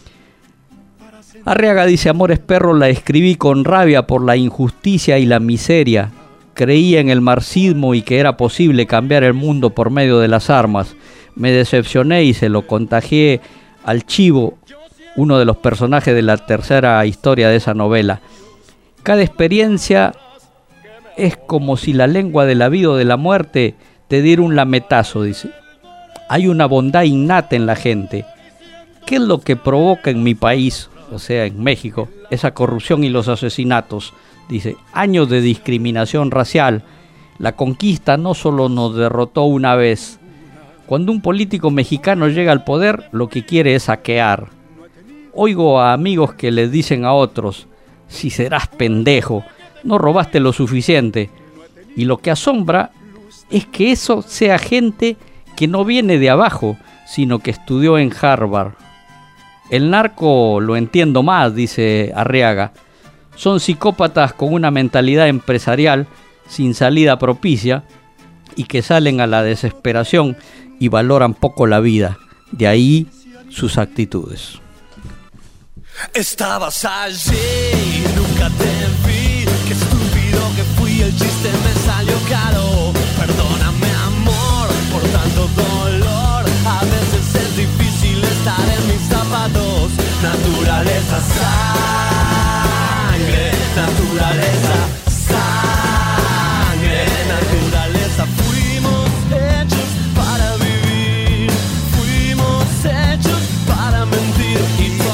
Arriaga dice, Amores Perros la escribí con rabia por la injusticia y la miseria. Creía en el marxismo y que era posible cambiar el mundo por medio de las armas. Me decepcioné y se lo contagié al Chivo, uno de los personajes de la tercera historia de esa novela. Cada experiencia es como si la lengua de la vida o de la muerte te diera un lametazo, dice. Hay una bondad innata en la gente. ¿Qué es lo que provoca en mi país, o sea, en México, esa corrupción y los asesinatos? Dice, años de discriminación racial. La conquista no solo nos derrotó una vez. Cuando un político mexicano llega al poder, lo que quiere es saquear. Oigo a amigos que les dicen a otros, si serás pendejo, no robaste lo suficiente. Y lo que asombra es que eso sea gente que no viene de abajo, sino que estudió en Harvard. El narco lo entiendo más, dice Arriaga. Son psicópatas con una mentalidad empresarial sin salida propicia y que salen a la desesperación y valoran poco la vida. De ahí sus actitudes. Estabas allí, nunca te vi. Qué estúpido que fui, el chiste me salió caro. Perdóname, amor, por tanto dolor. A veces es difícil estar en mis zapatos. Naturaleza, sangre, naturaleza, sangre, naturaleza. Fuimos hechos para vivir, fuimos hechos para mentir. Y tu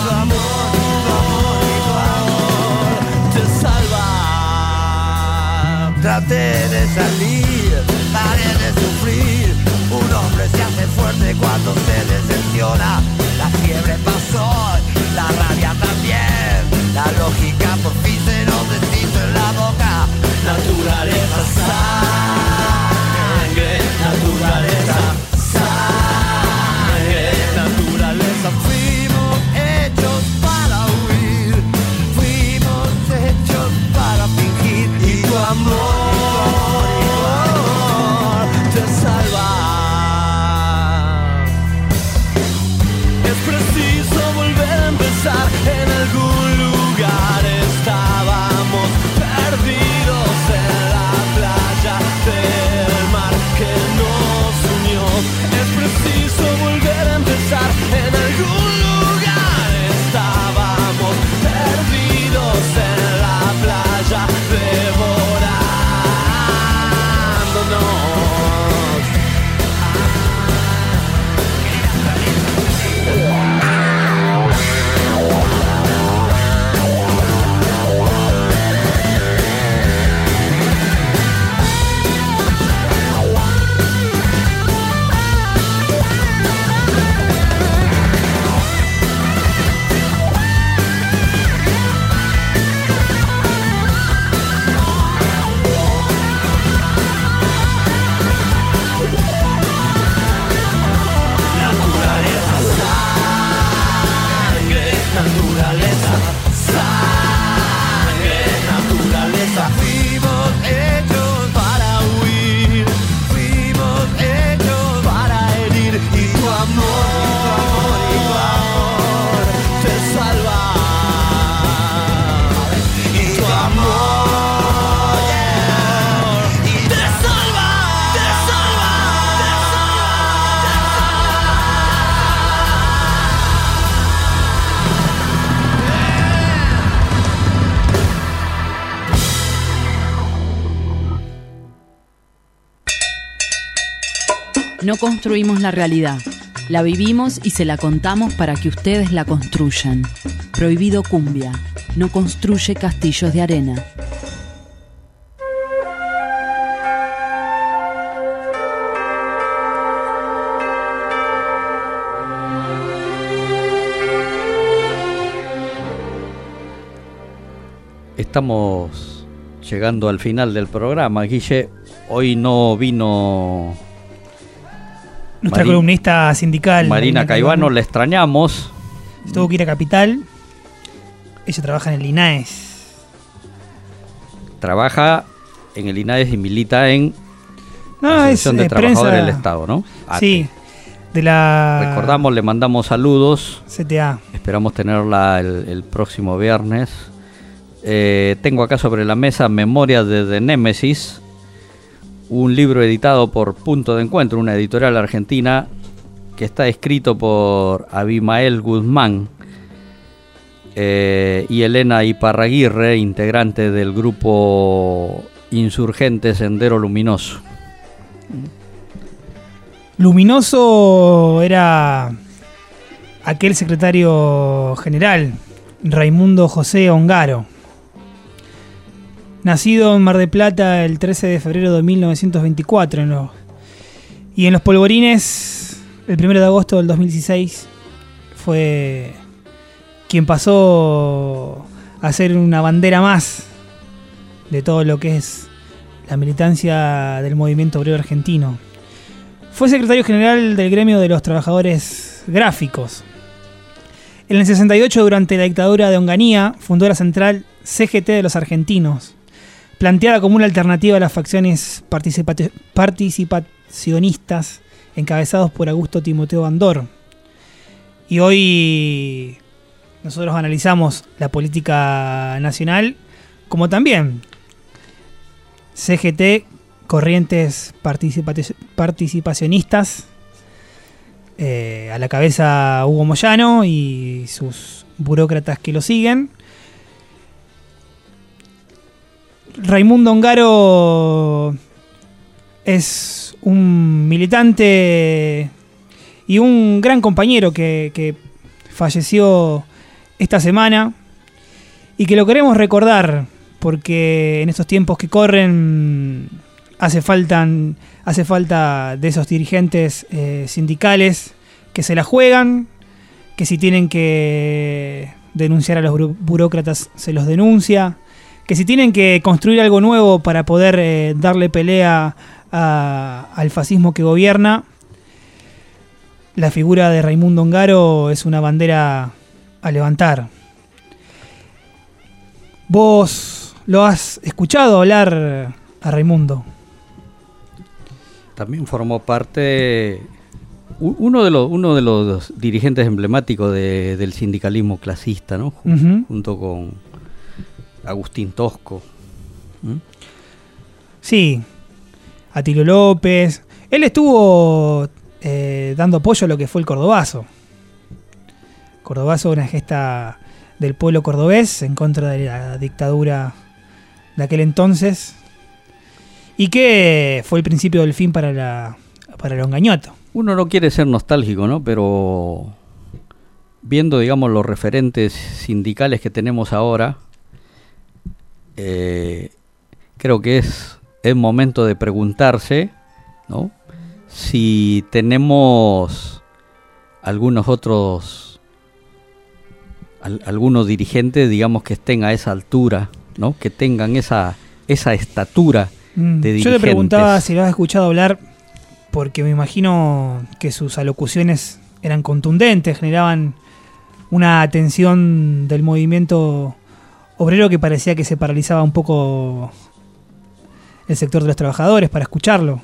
amor te salva. Traté de salir, paré de sufrir. Un hombre se hace fuerte cuando se decepciona. La fiebre pasó, la rabia también. La lógica por fin se nos deshizo en la boca. Naturaleza, sangre, naturaleza, sangre, naturaleza. Fuimos hechos para huir, fuimos hechos para fingir. Y tu amor te salva. Es preciso volver a empezar. En algún lugar estábamos perdidos en la playa del mar que nos unió. Es preciso volver a empezar. En algún lugar estábamos perdidos en la playa devorándonos. Naturaleza, sangre, naturaleza. Fuimos hechos para huir, fuimos hechos para herir. Y tu amor te salva. Y tu amor y te salva, te salva, te No construimos la realidad, la vivimos y se la contamos para que ustedes la construyan. Prohibido Cumbia, no construye castillos de arena. Estamos llegando al final del programa, Guille. Hoy no vino nuestra columnista sindical Marina Caivano, la extrañamos. Tuvo que ir a Capital. Ella trabaja en el INAES. Trabaja en el INAES y milita en la Asociación de Trabajadores del Estado, ¿no? Sí, de la... Recordamos, le mandamos saludos. CTA. Esperamos tenerla el próximo viernes. Tengo acá sobre la mesa Memorias de The Némesis, un libro editado por Punto de Encuentro, una editorial argentina, que está escrito por Abimael Guzmán y Elena Iparraguirre, integrante del grupo insurgente Sendero Luminoso. Luminoso era aquel secretario general, Raimundo José Ongaro. Nacido en Mar del Plata el 13 de febrero de 1924 y en Los Polvorines el 1 de agosto del 2016 fue quien pasó a ser una bandera más de todo lo que es la militancia del movimiento obrero argentino. Fue secretario general del gremio de los trabajadores gráficos. En el 68, durante la dictadura de Onganía, fundó la central CGT de los Argentinos, planteada como una alternativa a las facciones participacionistas encabezados por Augusto Timoteo Bandor Y hoy nosotros analizamos la política nacional, como también CGT, corrientes participacionistas, a la cabeza Hugo Moyano y sus burócratas que lo siguen. Raimundo Ongaro es un militante y un gran compañero que falleció esta semana y que lo queremos recordar porque en estos tiempos que corren hace falta de esos dirigentes sindicales que se la juegan, que si tienen que denunciar a los burócratas se los denuncia, que si tienen que construir algo nuevo para poder darle pelea al fascismo que gobierna, la figura de Raimundo Ongaro es una bandera a levantar. ¿Vos lo has escuchado hablar a Raimundo? También formó parte uno de los dirigentes emblemáticos del sindicalismo clasista, ¿no? Junto con Agustín Tosco. Sí, Atilio López. Él estuvo dando apoyo a lo que fue el Cordobazo. Cordobazo, una gesta del pueblo cordobés en contra de la dictadura de aquel entonces, y que fue el principio del fin para Longañoto. Uno no quiere ser nostálgico, ¿no? Pero viendo, digamos, los referentes sindicales que tenemos ahora, creo que es momento de preguntarse, ¿no?, si tenemos algunos dirigentes, digamos, que estén a esa altura, ¿no?, que tengan esa estatura de dirigentes. Yo le preguntaba si lo has escuchado hablar, porque me imagino que sus alocuciones eran contundentes, generaban una atención del movimiento obrero que parecía que se paralizaba un poco el sector de los trabajadores para escucharlo.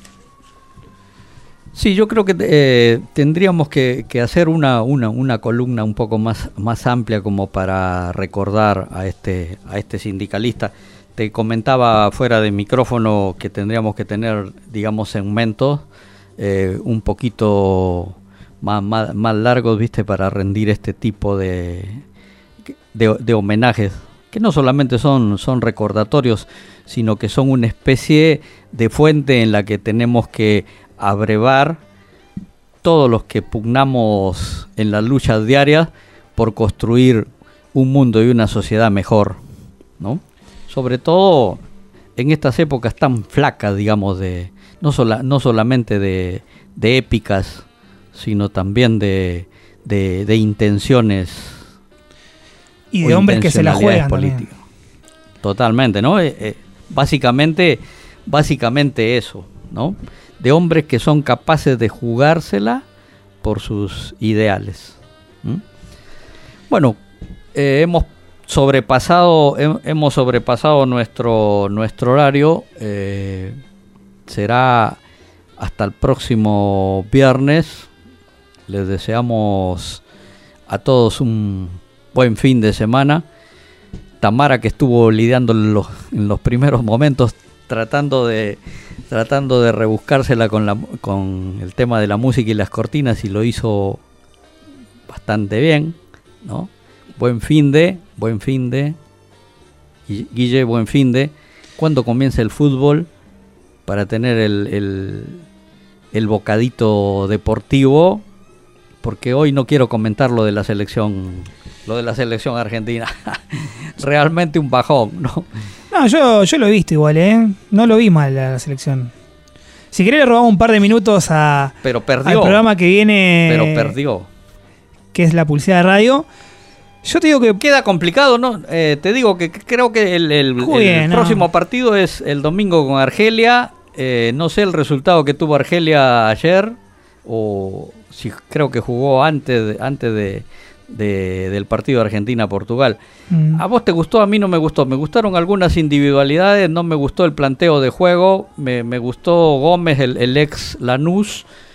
Sí, yo creo que tendríamos que hacer una columna un poco más amplia como para recordar a este sindicalista. Te comentaba fuera de micrófono que tendríamos que tener, digamos, segmentos un poquito más largos, ¿viste?, para rendir este tipo de homenajes, que no solamente son recordatorios, sino que son una especie de fuente en la que tenemos que abrevar todos los que pugnamos en las luchas diarias por construir un mundo y una sociedad mejor, ¿no? Sobre todo en estas épocas tan flacas, digamos, no solamente de épicas, sino también de intenciones y de hombres que se la juegan políticas. Totalmente, ¿no? Básicamente eso, ¿no? De hombres que son capaces de jugársela por sus ideales. Bueno, hemos sobrepasado nuestro horario. Será hasta el próximo viernes. Les deseamos a todos un buen fin de semana. Tamara, que estuvo lidiando en los primeros momentos tratando de rebuscársela con el tema de la música y las cortinas, y lo hizo bastante bien, ¿no? Buen fin de Guille, buen fin de. ¿Cuándo comienza el fútbol para tener el bocadito deportivo? Porque hoy no quiero comentar lo de la selección argentina. Realmente un bajón, ¿no? No, yo lo he visto igual, no lo vi mal a la selección. Si querés le robamos un par de minutos pero perdió, al programa que viene. Pero perdió. Que es la Pulseada de Radio. Yo te digo que queda complicado, ¿no? Te digo que creo que el próximo partido es el domingo con Argelia. No sé el resultado que tuvo Argelia ayer, o si creo que jugó antes del partido de Argentina-Portugal. ¿A vos te gustó? A mí no me gustó. Me gustaron algunas individualidades, no me gustó el planteo de juego. Me gustó Gómez, el ex Lanús.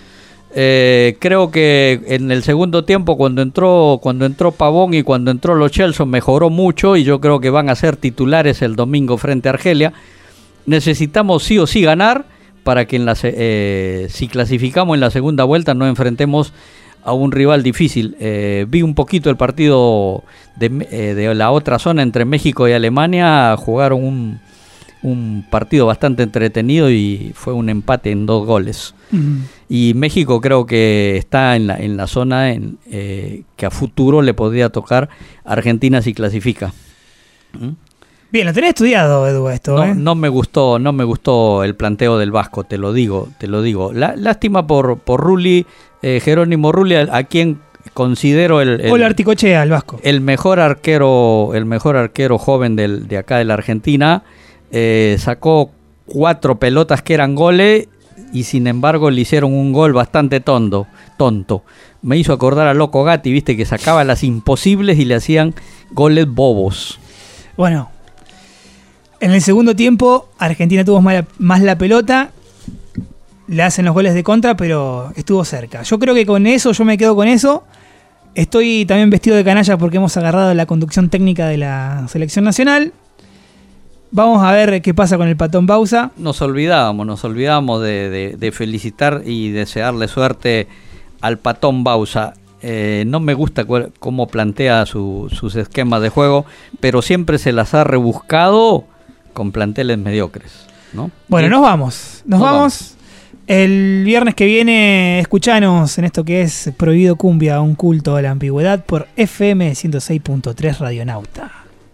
Creo que en el segundo tiempo, cuando entró Pavón y cuando entró Lo Celso, mejoró mucho, y yo creo que van a ser titulares el domingo frente a Argelia. Necesitamos sí o sí ganar para que si clasificamos en la segunda vuelta no enfrentemos a un rival difícil. Vi un poquito el partido de la otra zona entre México y Alemania. Jugaron un partido bastante entretenido y fue un empate en 2 goles. Y México creo que está en la zona que a futuro le podría tocar a Argentina si clasifica. Bien, lo tenés estudiado, Edu, esto. No me gustó el planteo del Vasco, te lo digo. Lástima por Rulli, Jerónimo Rulli, a quien considero o la articochea el Vasco. El mejor arquero joven de acá de la Argentina. Sacó 4 pelotas que eran goles y sin embargo le hicieron un gol bastante tonto. Me hizo acordar a Loco Gatti, viste, que sacaba las imposibles y le hacían goles bobos. Bueno, en el segundo tiempo Argentina tuvo más la pelota, le hacen los goles de contra, pero estuvo cerca. Yo creo que con eso, yo me quedo con eso. Estoy también vestido de canalla porque hemos agarrado la conducción técnica de la selección nacional. Vamos a ver qué pasa con el Patón Bausa. Nos olvidábamos de felicitar y desearle suerte al Patón Bausa. No me gusta cómo plantea sus esquemas de juego, pero siempre se las ha rebuscado con planteles mediocres, ¿no? Bueno, nos vamos. El viernes que viene, escuchanos en esto que es Prohibido Cumbia, un culto a la ambigüedad, por FM 106.3 Radionauta.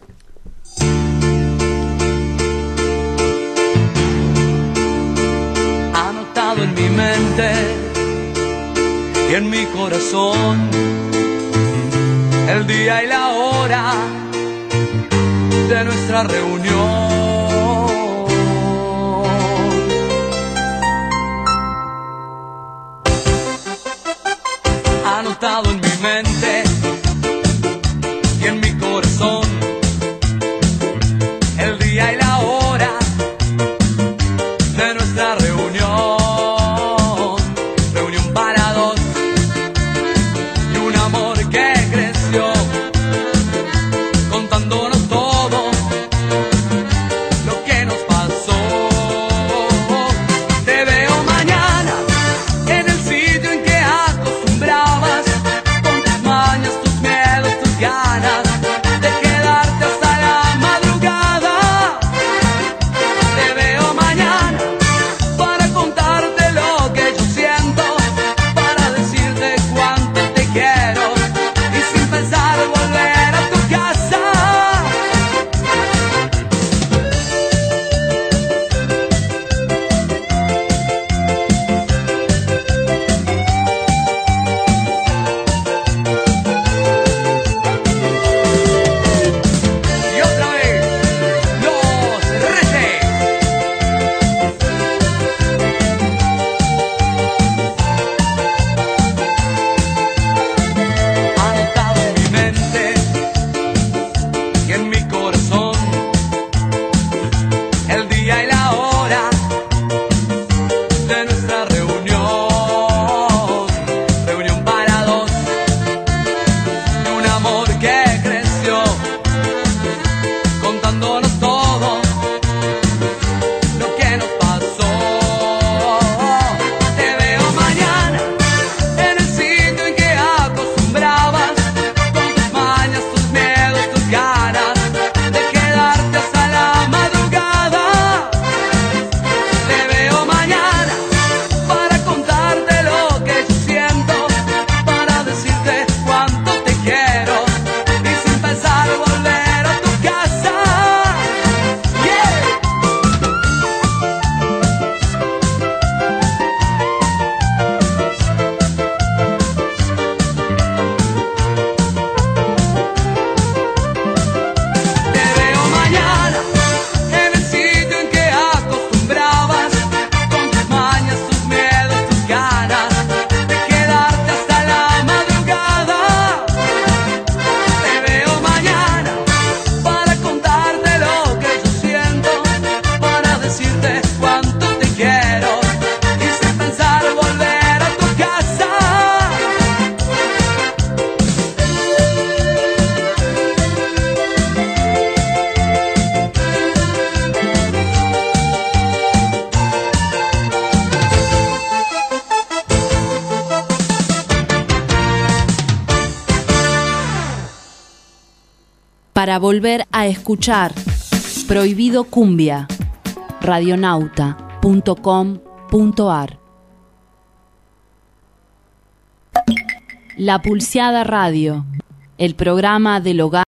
Anotado en mi mente y en mi corazón el día y la hora de nuestra reunión. Anotado en mi mente y en mi corazón el día y la hora de nuestra reunión. Reunión para dos y un amor que creció contándonos todo para volver a escuchar. Prohibido Cumbia. Radionauta.com.ar. La Pulseada Radio, el programa del hogar.